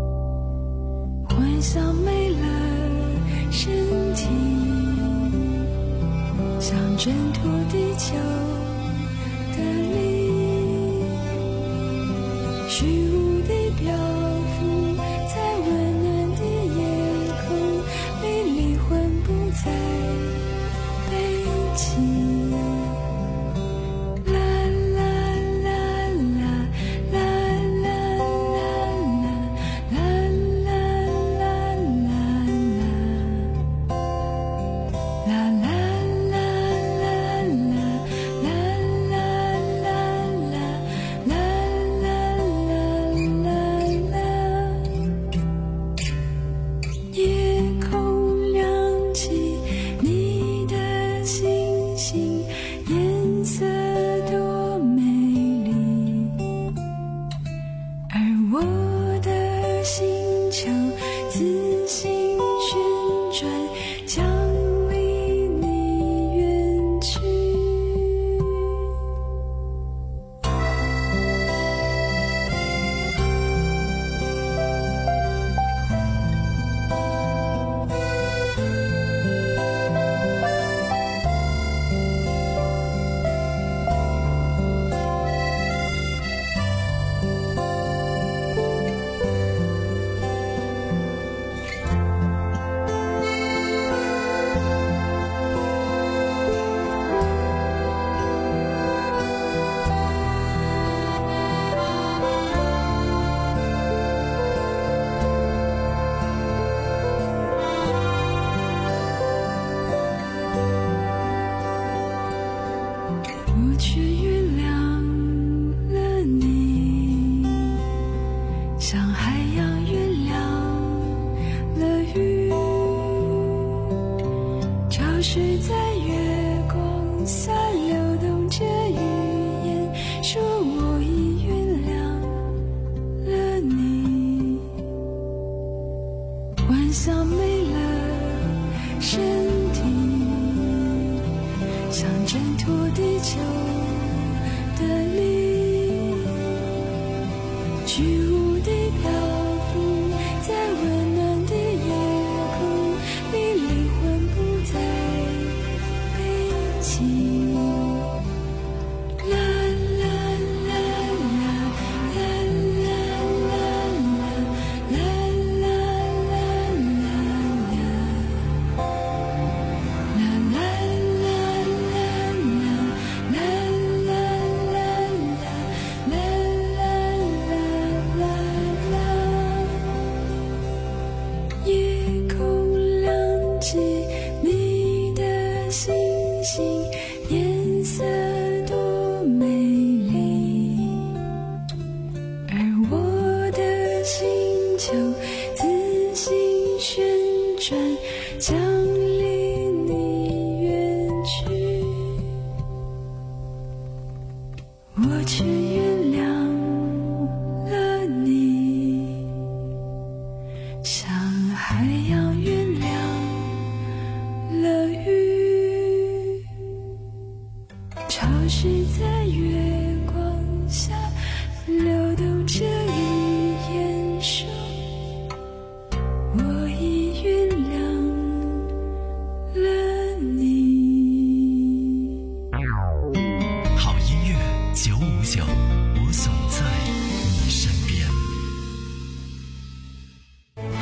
幻想没了身体，想挣脱地球的力，虚无地漂浮在温暖的夜空里，离魂不再悲泣。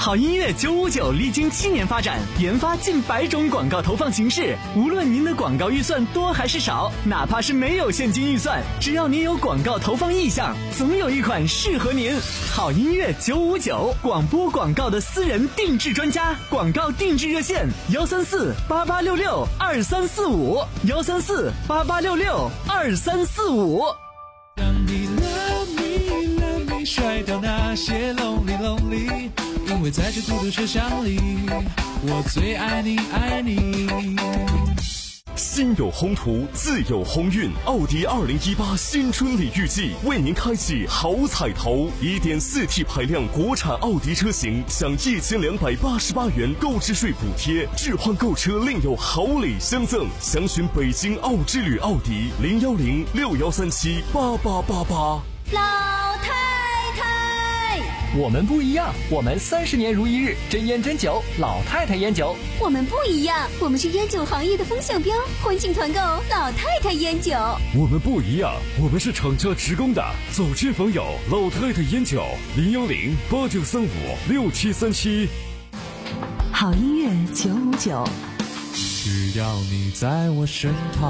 好音乐九五九历经七年发展，研发近百种广告投放形式。无论您的广告预算多还是少，哪怕是没有现金预算，只要您有广告投放意向，总有一款适合您。好音乐九五九，广播广告的私人定制专家，广告定制热线：幺三四八八六六二三四五，幺三四八八六六二三四五。 让你 love me love me 甩掉那些 lonely lonely， 因为在这孤独车厢里，我最爱你爱你。 心有宏图，自有鸿运。奥迪二零一八新春礼遇季为您开启好彩头， 一点四 T 排量国产奥迪车型享一千两百八十八元购置税补贴，置换购车另有好礼相赠。详询北京奥之旅奥迪零幺零六幺三七八八八八。 老太太， 我们不一样，我们三十年如一日，真烟真酒，老太太烟酒。 我们不一样，我们是烟酒行业的风向标，欢庆团购老太太烟酒。 我们不一样，我们是厂家职工的，走亲访友老太太烟酒零幺零八九三五六七三七。 好音乐九五九， 只要你在我身旁。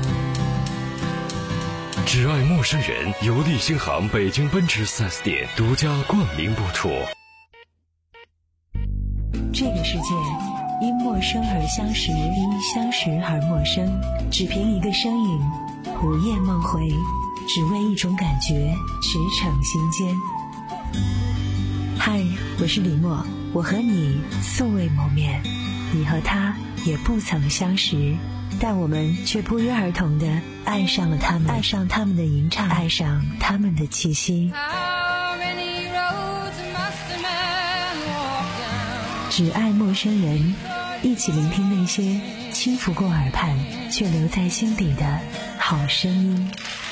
只爱陌生人，由利星行北京奔驰 四 S 店独家冠名播出。 这个世界因陌生而相识，因相识而陌生，只凭一个身影，午夜梦回，只为一种感觉，驰骋心间。嗨，我是李默，我和你素未谋面，你和他也不曾相识，但我们却不约而同地爱上了他们，爱上他们的吟唱，爱上他们的气息。只爱陌生人，一起聆听那些轻拂过耳畔却留在心底的好声音。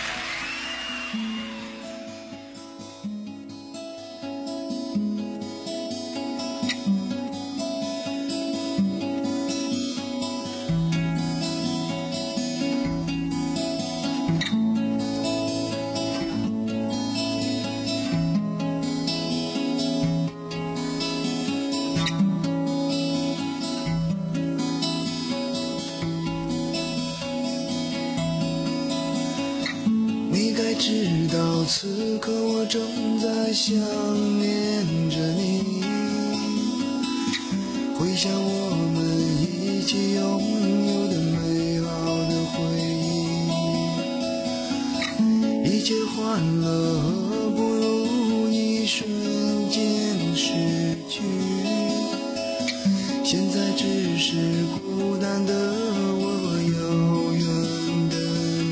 知道此刻我正在想念着你，回想我们一起拥有的美好的回忆，一切欢乐何不如一瞬间逝去，现在只是孤单的我和遥远的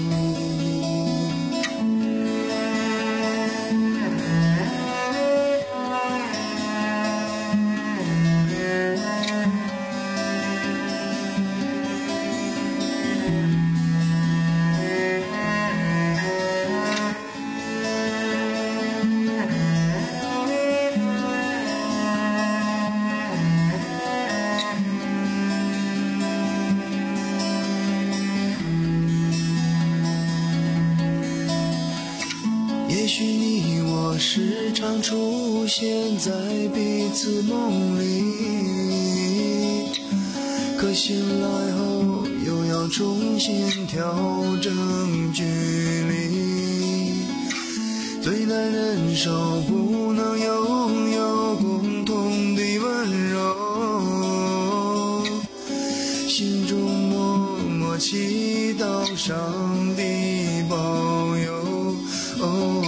也许你我时常出现在彼此梦里，可醒来后又要重新调整距离，最难忍受不能拥有共同的温柔，心中默默祈祷上帝保佑。哦，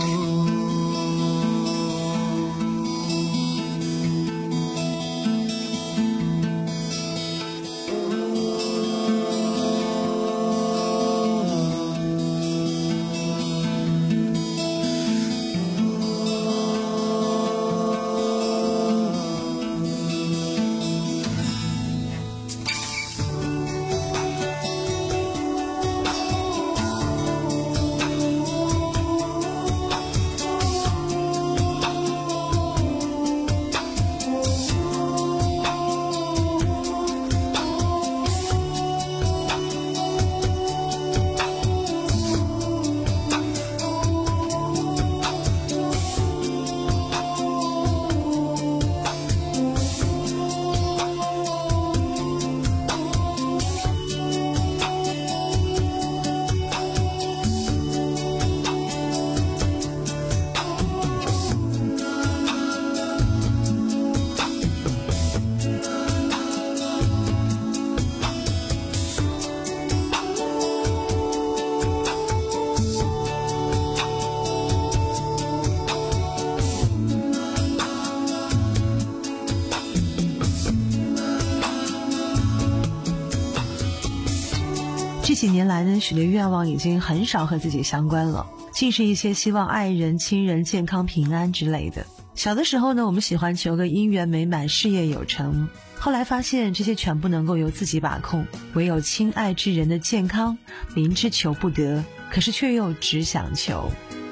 几年来呢，许的愿望已经很少和自己相关了，尽是一些希望爱人、亲人健康平安之类的。小的时候呢，我们喜欢求个姻缘美满、事业有成，后来发现这些全不能够由自己把控，唯有亲爱之人的健康，明知求不得，可是却又只想求。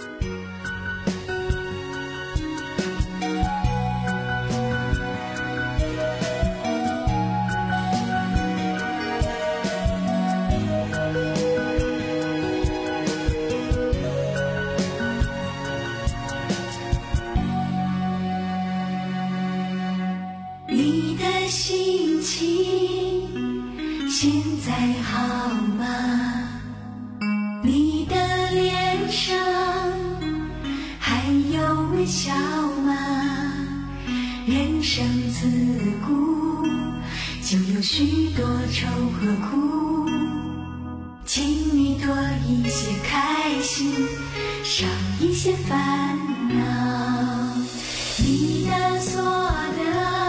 你的心情现在好吗？你的脸上还有微笑吗？人生自古就有许多愁和苦，请你多一些开心，少一些烦恼。你的所得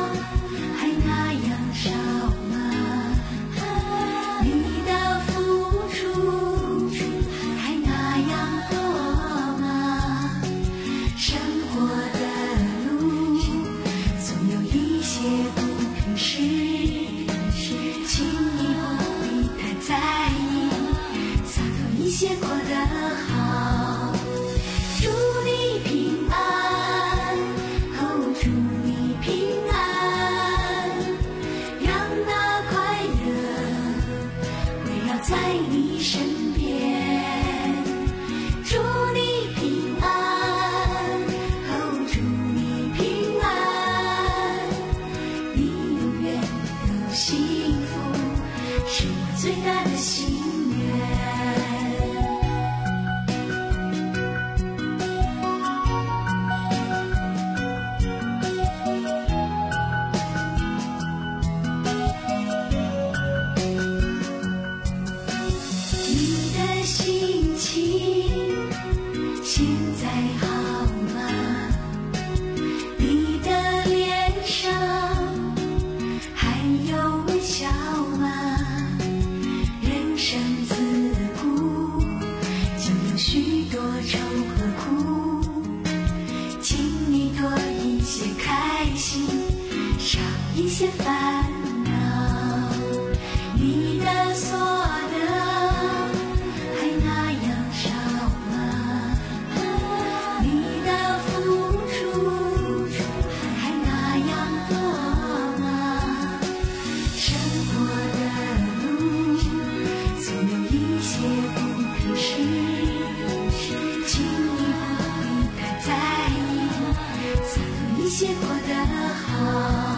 一些烦恼，你的所得还那样少吗？你的付出还那样多吗？生活的路总有一些不平事，请你不必太在意，洒脱一些过得好。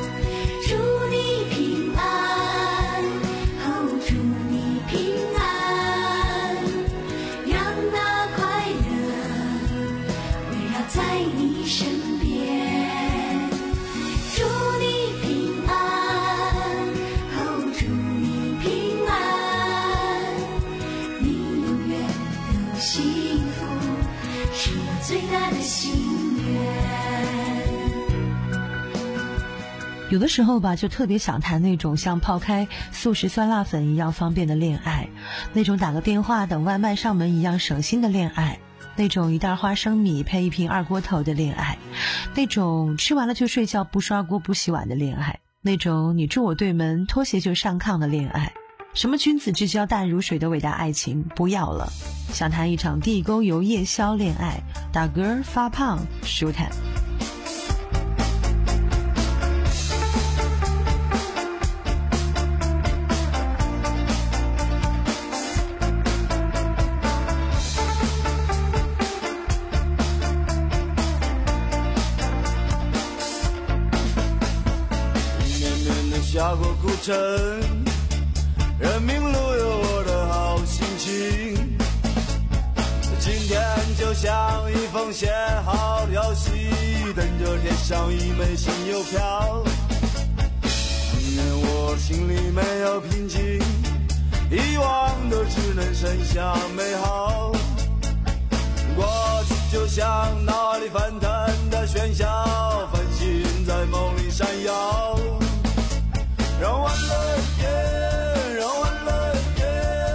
有的时候吧，就特别想谈那种像泡开速食酸辣粉一样方便的恋爱，那种打个电话等外卖上门一样省心的恋爱，那种一袋花生米配一瓶二锅头的恋爱，那种吃完了就睡觉不刷锅不洗碗的恋爱，那种你住我对门脱鞋就上炕的恋爱。什么君子之交淡如水的伟大爱情不要了，想谈一场地沟油夜宵恋爱，打嗝发胖舒坦。 下过古城，人民路有我的好心情。今天就像一封写好的消息，等着贴上一枚新邮票。因为我心里没有平静，遗忘的只能剩下美好。过去就像脑里翻腾的喧嚣，繁星在梦里闪耀。让欢乐夜，让欢乐夜，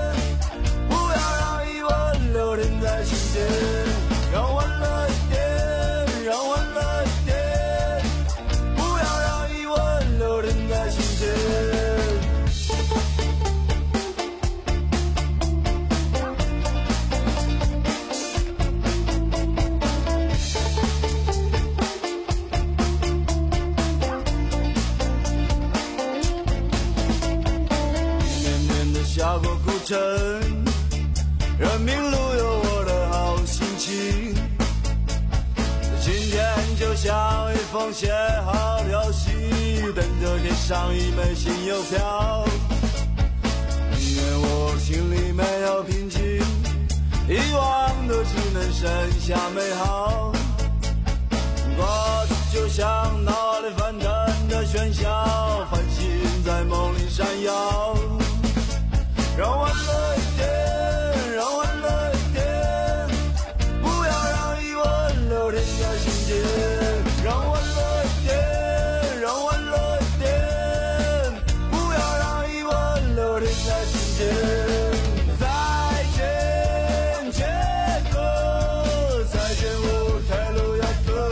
晨，人民路有我的好心情。今天就像一封写好的信，等着贴上一枚新邮票。宁愿我心里没有平静，遗忘的只能剩下美好。过去就像脑袋翻腾的喧嚣，繁星在梦里闪耀。让欢乐一点，让欢乐一点，不要让疑问留停在心间。让欢乐一点，让欢乐一点，不要让疑问留停在心间。再见杰克，再见乌泰鲁亚克。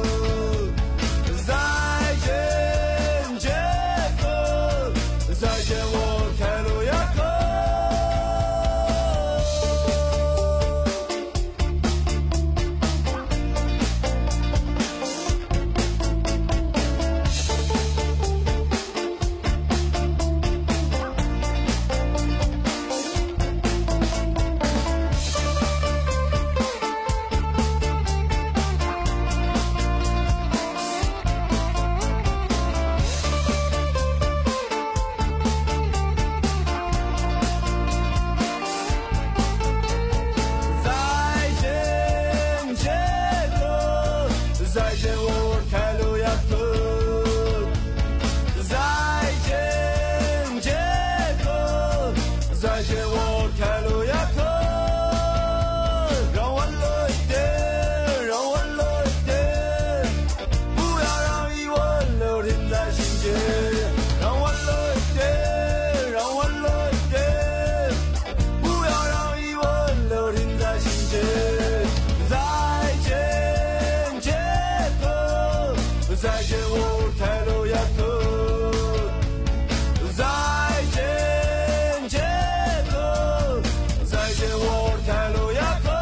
再见杰克，再见我泰鲁亚克。再见我凯鲁亚克，再见杰克，再见我凯鲁亚克。让欢乐一点，让欢乐一点，不要让疑问留停在心间。让欢乐一点，让欢乐一点，不要让疑问留停在心间。再见杰克，再见我泰鲁亚克，再见杰克，再见我泰鲁亚克。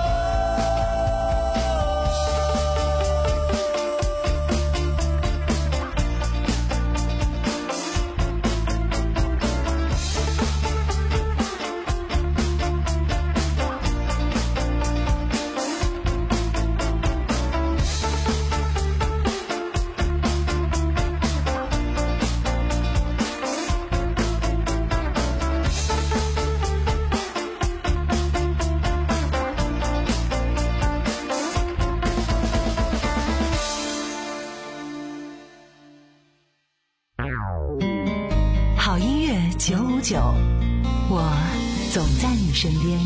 好音乐九五九，我总在你身边。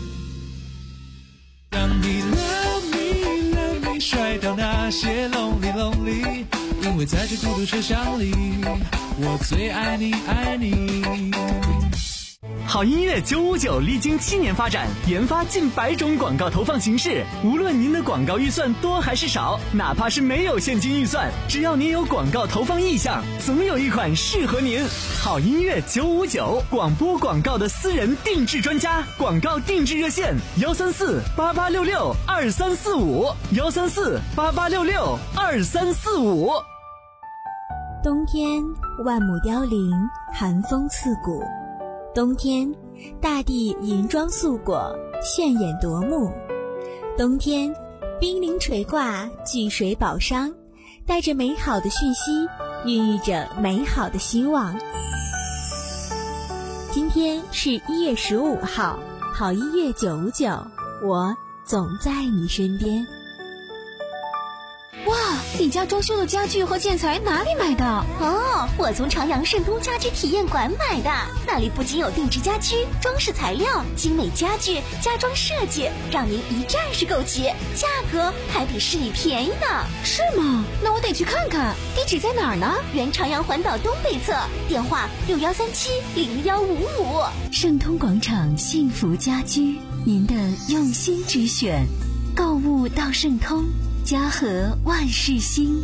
让你 love me love me 甩掉那些 lonely lonely， 因为在这孤独车厢里，我最爱你爱你。 好音乐九五九历经七年发展，研发近百种广告投放形式。无论您的广告预算多还是少，哪怕是没有现金预算，只要您有广告投放意向，总有一款适合您。好音乐九五九，广播广告的私人定制专家，广告定制热线：幺三四八八六六二三四五，幺三四八八六六二三四五。 冬天万亩凋零，寒风刺骨。冬天，大地银装素裹，炫眼夺目。冬天，冰凌垂挂，聚水宝商，带着美好的讯息，孕育着美好的希望。今天是一月十五号，好音乐九五九，我总在你身边。 哇，你家装修的家具和建材哪里买的？ 哦，我从长阳盛通家居体验馆买的，那里不仅有定制家居、装饰材料、精美家具、家装设计，让您一站式购齐，价格还比市里便宜呢。 是吗？那我得去看看。地址在哪儿呢？ 原长阳环岛东北侧，电话六幺三七零幺五五。 盛通广场幸福家居，您的用心之选，购物到盛通。家和万事兴。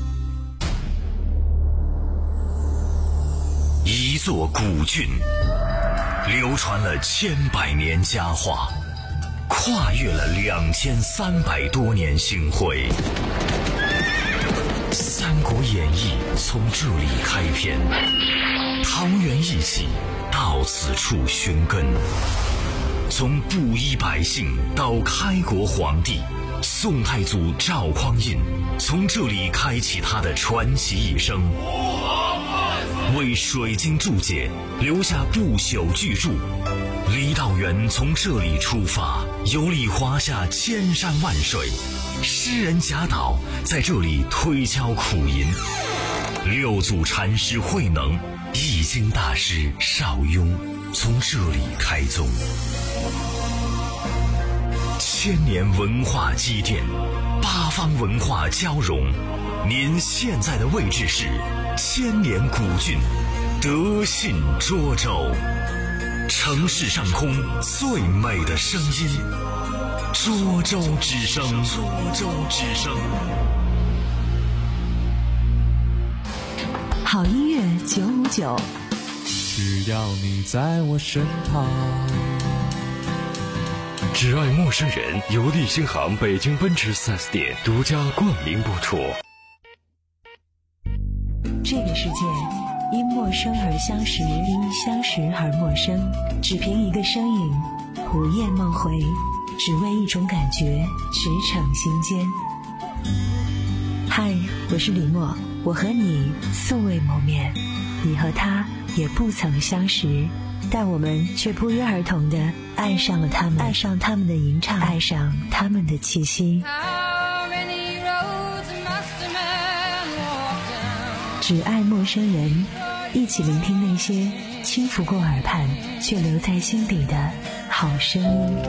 一座古郡，流传了千百年佳话，跨越了两千三百多年星辉。《三国演义》从这里开篇，桃园一起到此处寻根。 从布衣百姓到开国皇帝，宋太祖赵匡胤从这里开启他的传奇一生，为水晶注解留下不朽巨著。李道元从这里出发，游历华夏千山万水，诗人贾岛在这里推敲苦吟，六祖禅师慧能、易经大师邵雍从这里开宗。千年文化积淀，八方文化交融。您现在的位置是千年古郡德信涿州，城市上空最美的声音，涿州之声。涿州之声。 好音乐九五九， 只要你在我身旁。 只爱陌生人由利星行北京奔驰 四 S 店独家冠名播出。 这个世界因陌生而相识，因相识而陌生，只凭一个身影，午夜梦回，只为一种感觉，驰骋心间。嗨，我是李默，我和你素未谋面，你和他也不曾相识，但我们却不约而同地爱上了他们，爱上他们的吟唱，爱上他们的气息。只爱陌生人，一起聆听那些轻拂过耳畔却留在心底的好声音。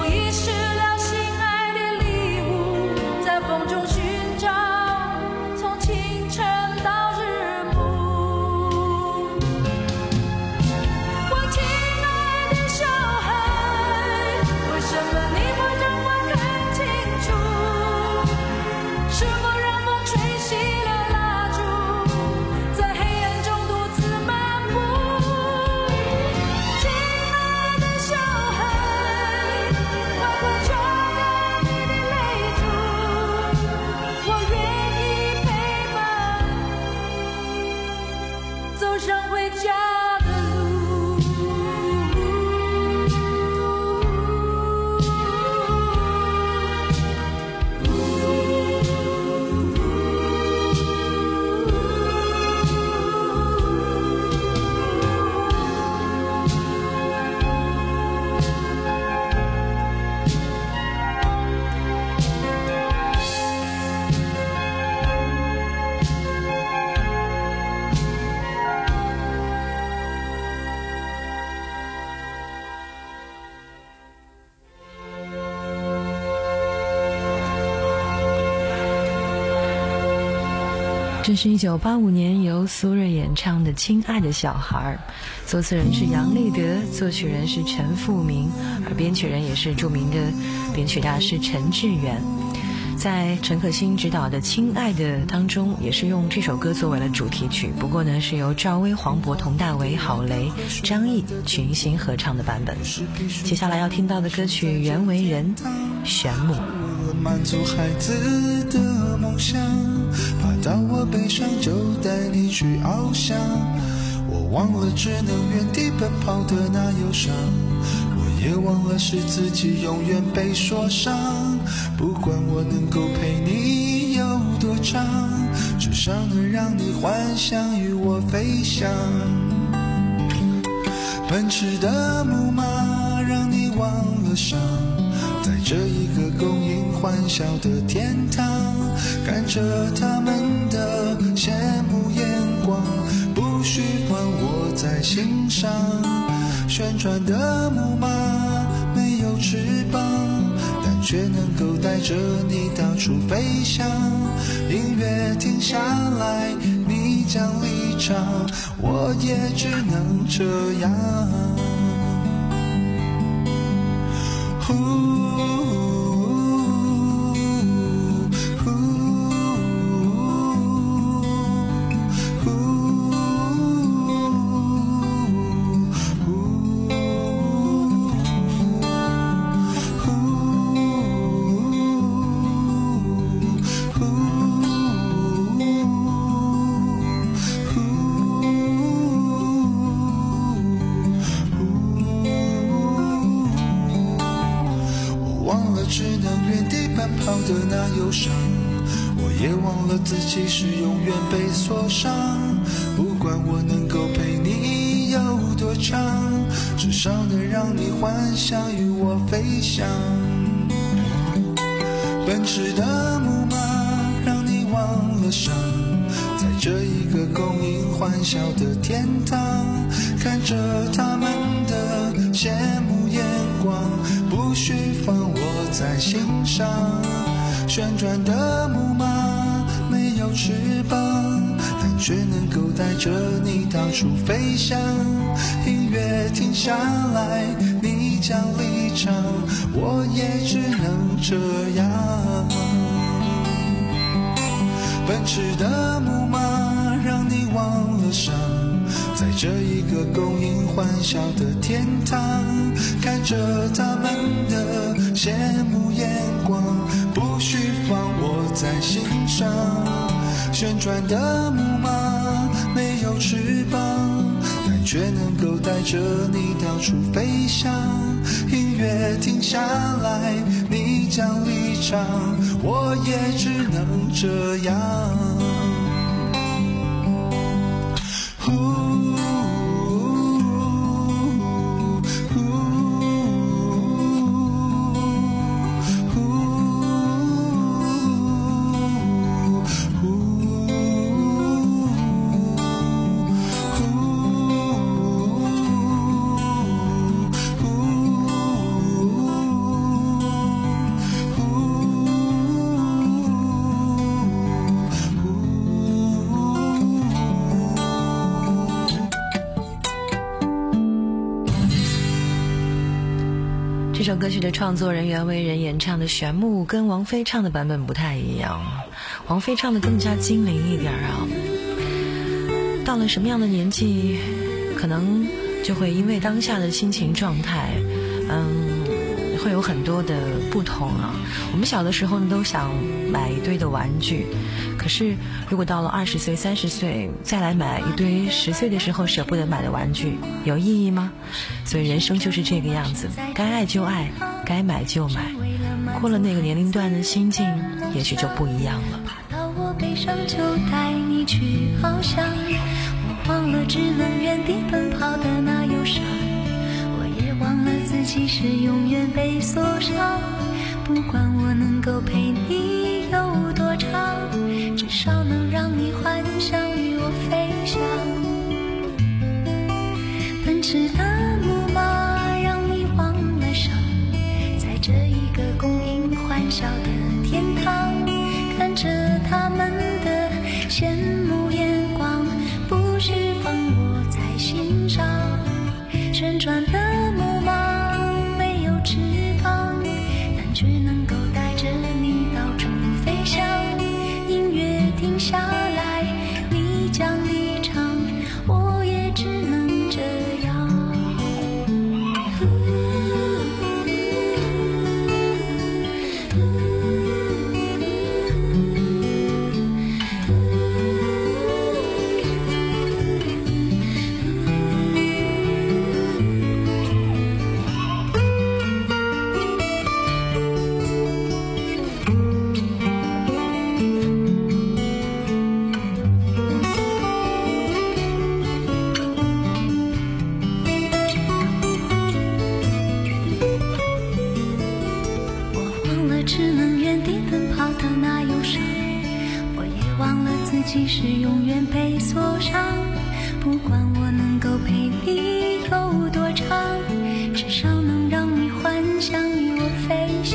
从这是一九八五年由苏芮演唱的《亲爱的小孩》，作词人是杨立德，作曲人是陈复明，而编曲人也是著名的编曲大师陈志远。在陈可辛执导的《亲爱的》当中，也是用这首歌作为了主题曲，不过呢是由赵薇、黄渤、佟大为、郝蕾、张毅群星合唱的版本。接下来要听到的歌曲《缘为人》，玄牧。 满足孩子的梦想，怕到我悲伤就带你去翱翔，我忘了只能原地奔跑的那忧伤，我也忘了是自己永远被说伤，不管我能够陪你有多长，至少能让你幻想与我飞翔。奔驰的木马让你忘了伤，在这一个供应欢笑的天堂，看着他们的羡慕眼光，不需换我在心上。旋转的木马没有翅膀，但却能够带着你到处飞翔。音乐停下来，你将离场，我也只能这样。只能原地奔跑的那忧伤，我也忘了自己是永远被锁上，不管我能够陪你有多长，至少能让你幻想与我飞翔。奔驰的木马让你忘了伤，在这一个供应欢笑的天堂，看着他们的羡慕眼光，不需放我在心上。旋转的木马没有翅膀，但却能够带着你到处飞翔。音乐停下来，你将离场，我也只能这样。奔驰的木马让你忘了伤，在这一个供应欢笑的天堂，看着他们的羡慕眼光，不需放我在心上。旋转的木马没有翅膀，但却能够带着你到处飞翔。音乐停下来，你将离场，我也只能这样。 这首歌曲的创作人袁惟仁演唱的《玄牧》跟王菲唱的版本不太一样，王菲唱的更加精灵一点啊。到了什么样的年纪，可能就会因为当下的心情状态，嗯，会有很多的不同啊。我们小的时候呢，都想买一堆的玩具，可是如果到了二十岁、三十岁，再来买一堆十岁的时候舍不得买的玩具，有意义吗？所以人生就是这个样子，该爱就爱，该买就买。过了那个年龄段的心境，也许就不一样了。 怕到我悲伤就带你去翱翔，我忘了只能原地奔跑的那忧伤，我也忘了自己是永远被锁上，不管我能够陪你有多长，至少能让你幻想与我飞翔。奔驰的木马让你忘了伤，在这一个供应欢笑的天堂，看着他们的羡慕心上。旋转的木马没有翅膀，但却能够带着你到处飞翔。音乐停下来，你将离场，我也只能这样。只能原地奔跑的那忧伤，我也忘了自己是永远被锁上。不管我能够陪你有多长，至少能让你幻想与我飞翔。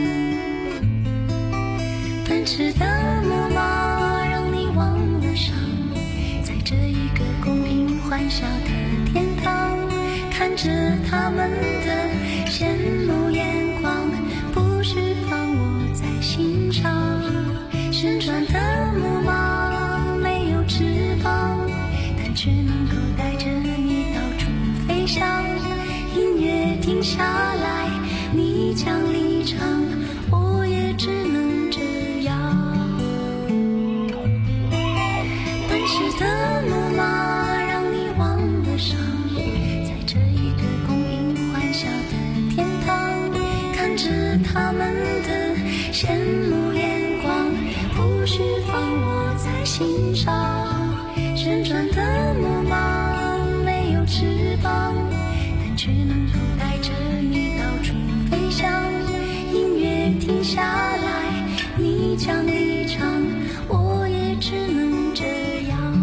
奔驰的木马让你忘了伤，在这一个公平欢笑的天堂，看着他们的羡慕眼光，不释放我在心上。旋转的木马没有翅膀，但却能够带着你到处飞翔。音乐停下来，你将离场，我也只能这样。奔驰的木马让你忘了伤，在这一个公平欢笑的天堂，看着他们的羡慕眼光，不释放我在心上。旋转的木马没有翅膀，但却能够带着你到处飞翔。音乐停下来，你将离场，我也只能这样。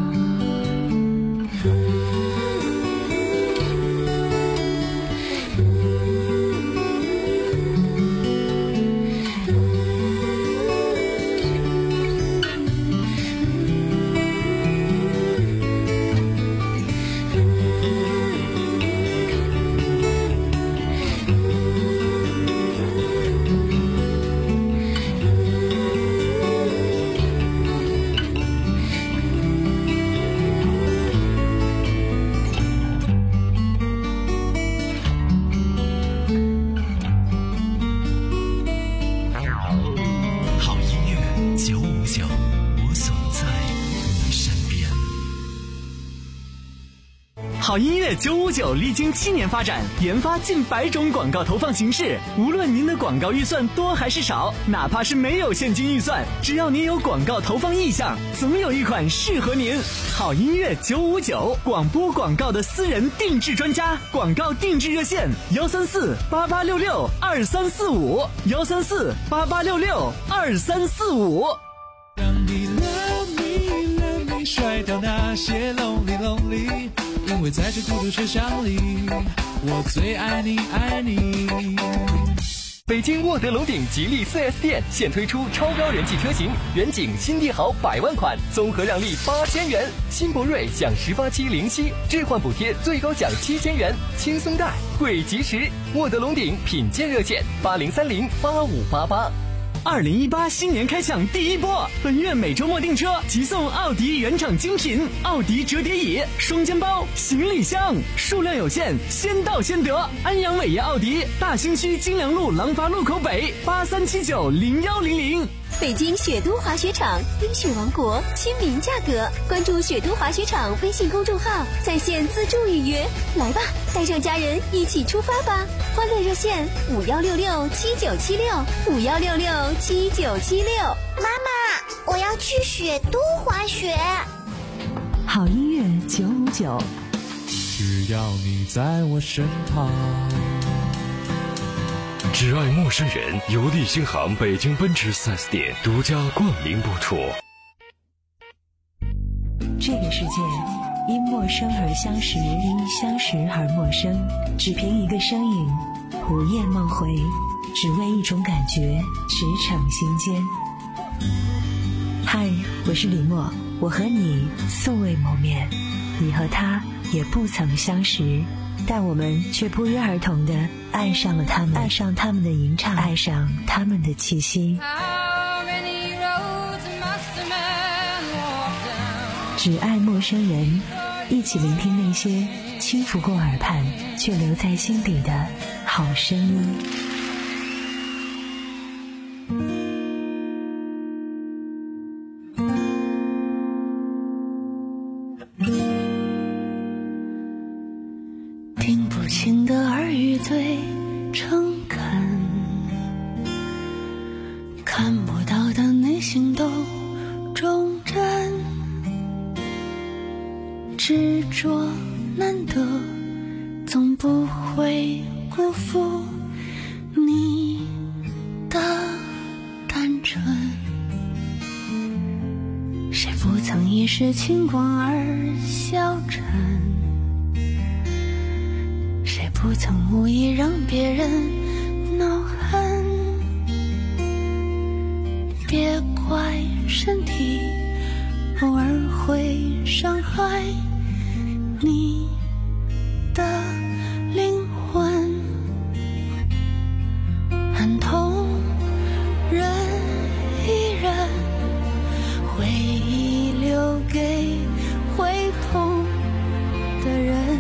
好音乐九五九历经七年发展，研发近百种广告投放形式。无论您的广告预算多还是少，哪怕是没有现金预算，只要您有广告投放意向，总有一款适合您。好音乐九五九，广播广告的私人定制专家，广告定制热线：幺三四八八六六二三四五，幺三四八八六六二三四五。 让你 love me love me 甩掉那些 lonely lonely， 因为在这孤独车厢里，我最爱你爱你。 北京沃德龙鼎吉利 四 S 店现推出超高人气车型，远景新帝豪百万款，综合让利八千元；新博瑞享十八期零息，置换补贴最高享七千元，轻松贷，贵及时。沃德龙鼎品鉴热线：八零三零八五八八。 二零一八新年开抢第一波，本月每周末订车即送奥迪原厂精品奥迪折叠椅、双肩包、行李箱，数量有限，先到先得。安阳伟业奥迪大兴区金良路廊坊路口北八三七九零幺零零。 北京雪都滑雪场，冰雪王国，亲民价格。关注雪都滑雪场微信公众号，在线自助预约。来吧，带上家人一起出发吧！欢乐热线：五幺六六七九七六，五幺六六七九七六。 妈妈，我要去雪都滑雪。 好音乐九五九， 只要你在我身旁。 只爱陌生人，由利星航北京奔驰 四 S 店独家冠名播出。 这个世界因陌生而相识，因相识而陌生，只凭一个身影，午夜梦回，只为一种感觉，驰骋心间。嗨，我是李默，我和你素未谋面，你和他也不曾相识，但我们却不约而同地爱上了他们，爱上他们的吟唱，爱上他们的气息。只爱陌生人，一起聆听那些轻拂过耳畔却留在心底的好声音。 听不清的耳语最诚恳，看不到的内心都忠贞，执着难得，总不会辜负你的单纯。谁不曾一时轻狂而消沉？谁不曾无意让别人恼恨？别怪身体偶尔会伤害你的灵魂，很痛忍一忍，回忆留给会痛的人。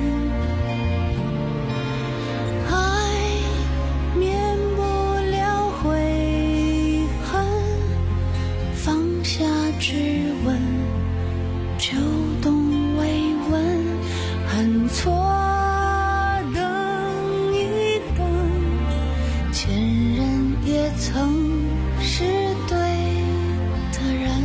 爱免不了悔恨，放下质问，就懂慰问，很错等一等，前人也曾是对的人。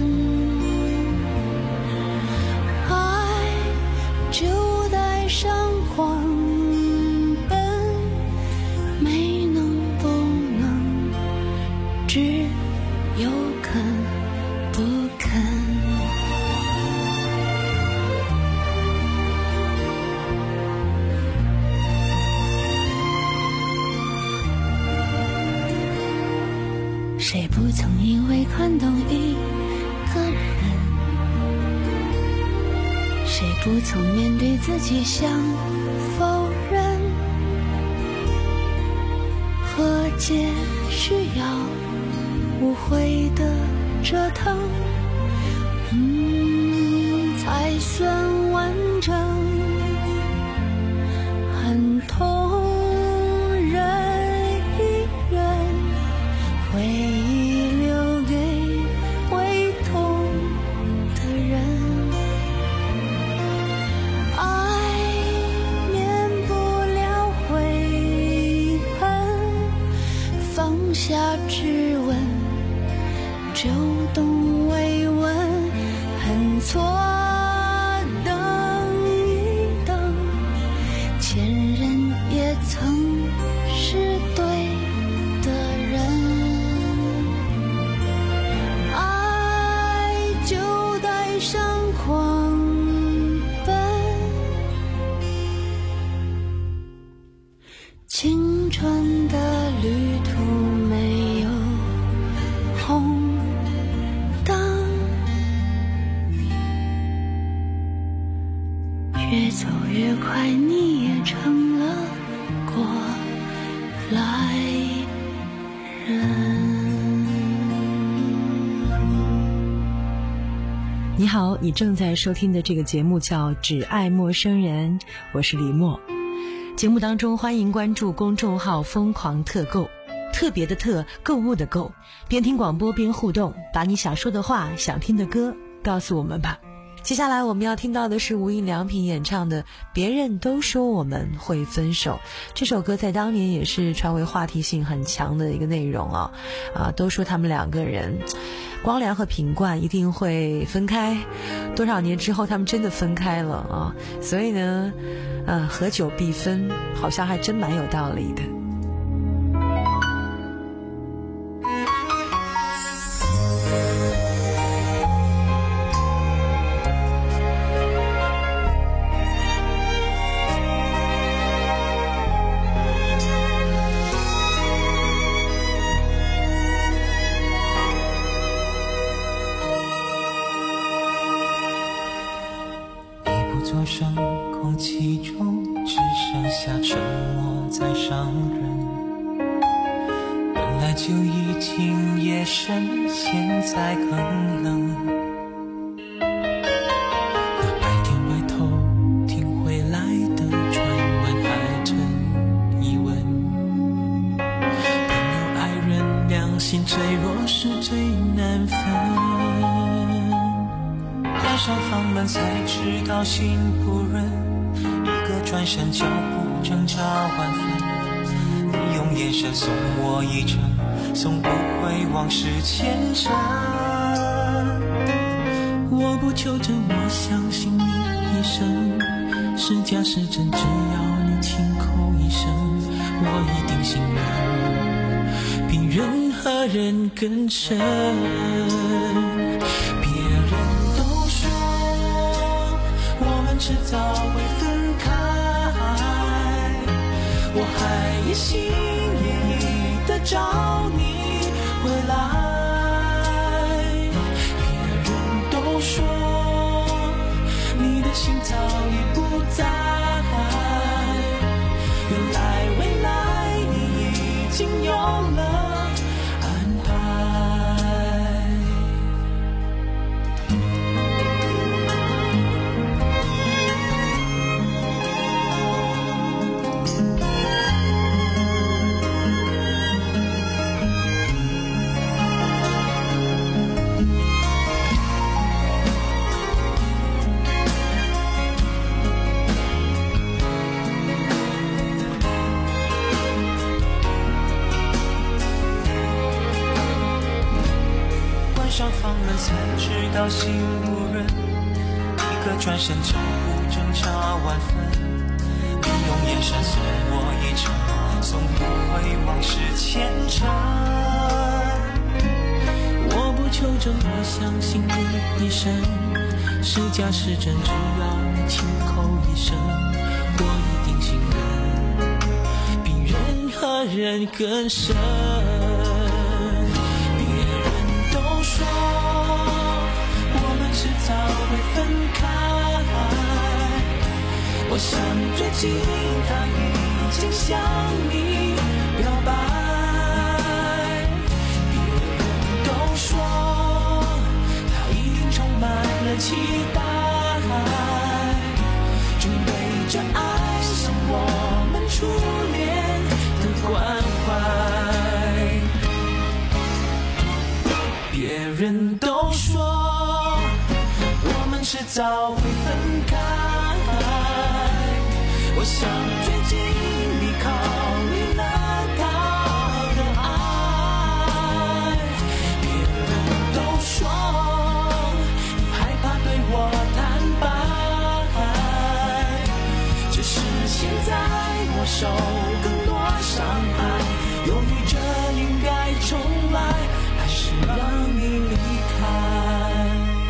爱就带上狂奔，没能不能，只有肯不肯。谁不曾因为看懂一个人？谁不曾面对自己想否认？和解需要无悔的折腾，嗯，才算完整。很痛忍一忍，回忆留给会痛的人。爱免不了悔恨，放下质问，就懂慰问，很错等一等，前人也曾是对的人。爱就带上狂奔，青春的旅途没有红灯，越走越快，你也成了过来人。 你好，你正在收听的这个节目叫《只爱陌生人》，我是李默。节目当中欢迎关注公众号疯狂特购，特别的特，购物的购，边听广播边互动，把你想说的话，想听的歌告诉我们吧。接下来我们要听到的是无印良品演唱的《别人都说我们会分手》。这首歌在当年也是传为话题性很强的一个内容啊啊，都说他们两个人光良和品冠一定会分开，多少年之后他们真的分开了啊，所以呢呃，合久必分好像还真蛮有道理的。 做声空空气中只剩下沉默在伤人。本来就已经夜深，现在更冷。那白天外头听回来的传闻还真疑问。朋友爱人良心脆弱是最难分。关上房门才知道心不忍，一个转身脚步挣扎万分。你用眼神送我一程，送不回往事前尘。我不求证，我相信你一生，是假是真，只要你轻口一声，我一定信任，比任何人更深。别人都说我们迟早会分开，我还一心一意的找你回来。别人都说你的心早已不在，原来未来你已经有了安排。上房门才知道心不忍，一个转身脚步挣扎万分。你用眼神送我一程，送不回往事前尘。我不求证，我相信你一生，是假是真，只要你轻口一声，我一定信任，比任何人更深。说我们迟早会分开，我想最近他已经向你表白。别人都说他一定充满了期待，准备着爱上我们初恋的关怀。别人都说我们迟早会分开，我想最近你考虑了他的爱。别人都说你害怕对我坦白，只是现在我受更多伤害，犹豫着应该重来还是让你离开。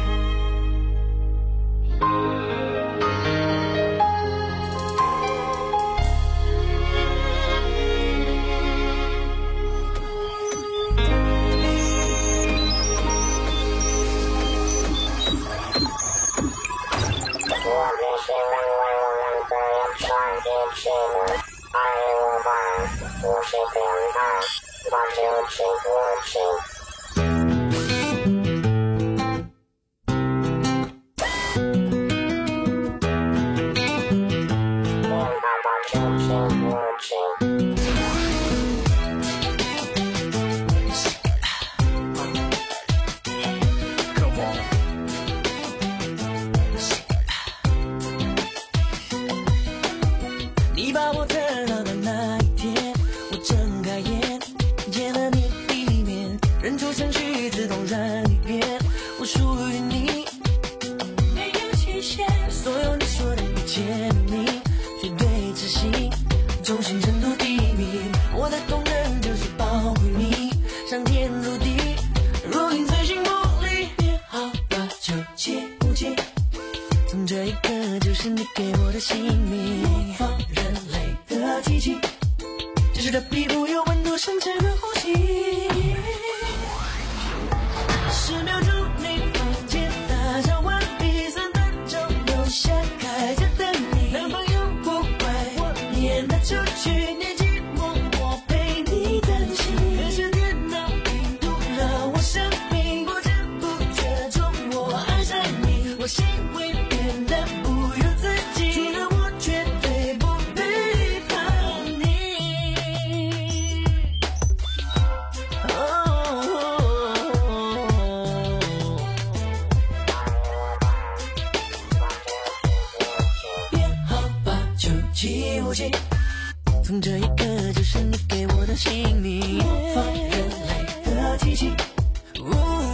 我必须认为我们这样传递起来，爱我吧，不是变态，那就是无情。 你把我等到的那一天，我睁开眼，见了你的一面，人出程序自动燃一遍，我属于你，没有期限，所有你说的一切你绝对执行，忠心程度第一名，我的功能就是保护你，上天入地，如影随形不离，别好吧就切不切，从这一刻就是你给我的姓名，模仿人类的机器，只是这皮肤有温度，深沉的呼吸。十秒钟内房间大小完毕，三分钟留下开着等你，男朋友变得出去，你寂寞我陪你担心。可是电脑病毒了我生命，不知不觉中我爱上你，我心会变得不由自己，除了我绝对不背叛你。编号八九七五七，从这一刻就是你给我的姓名。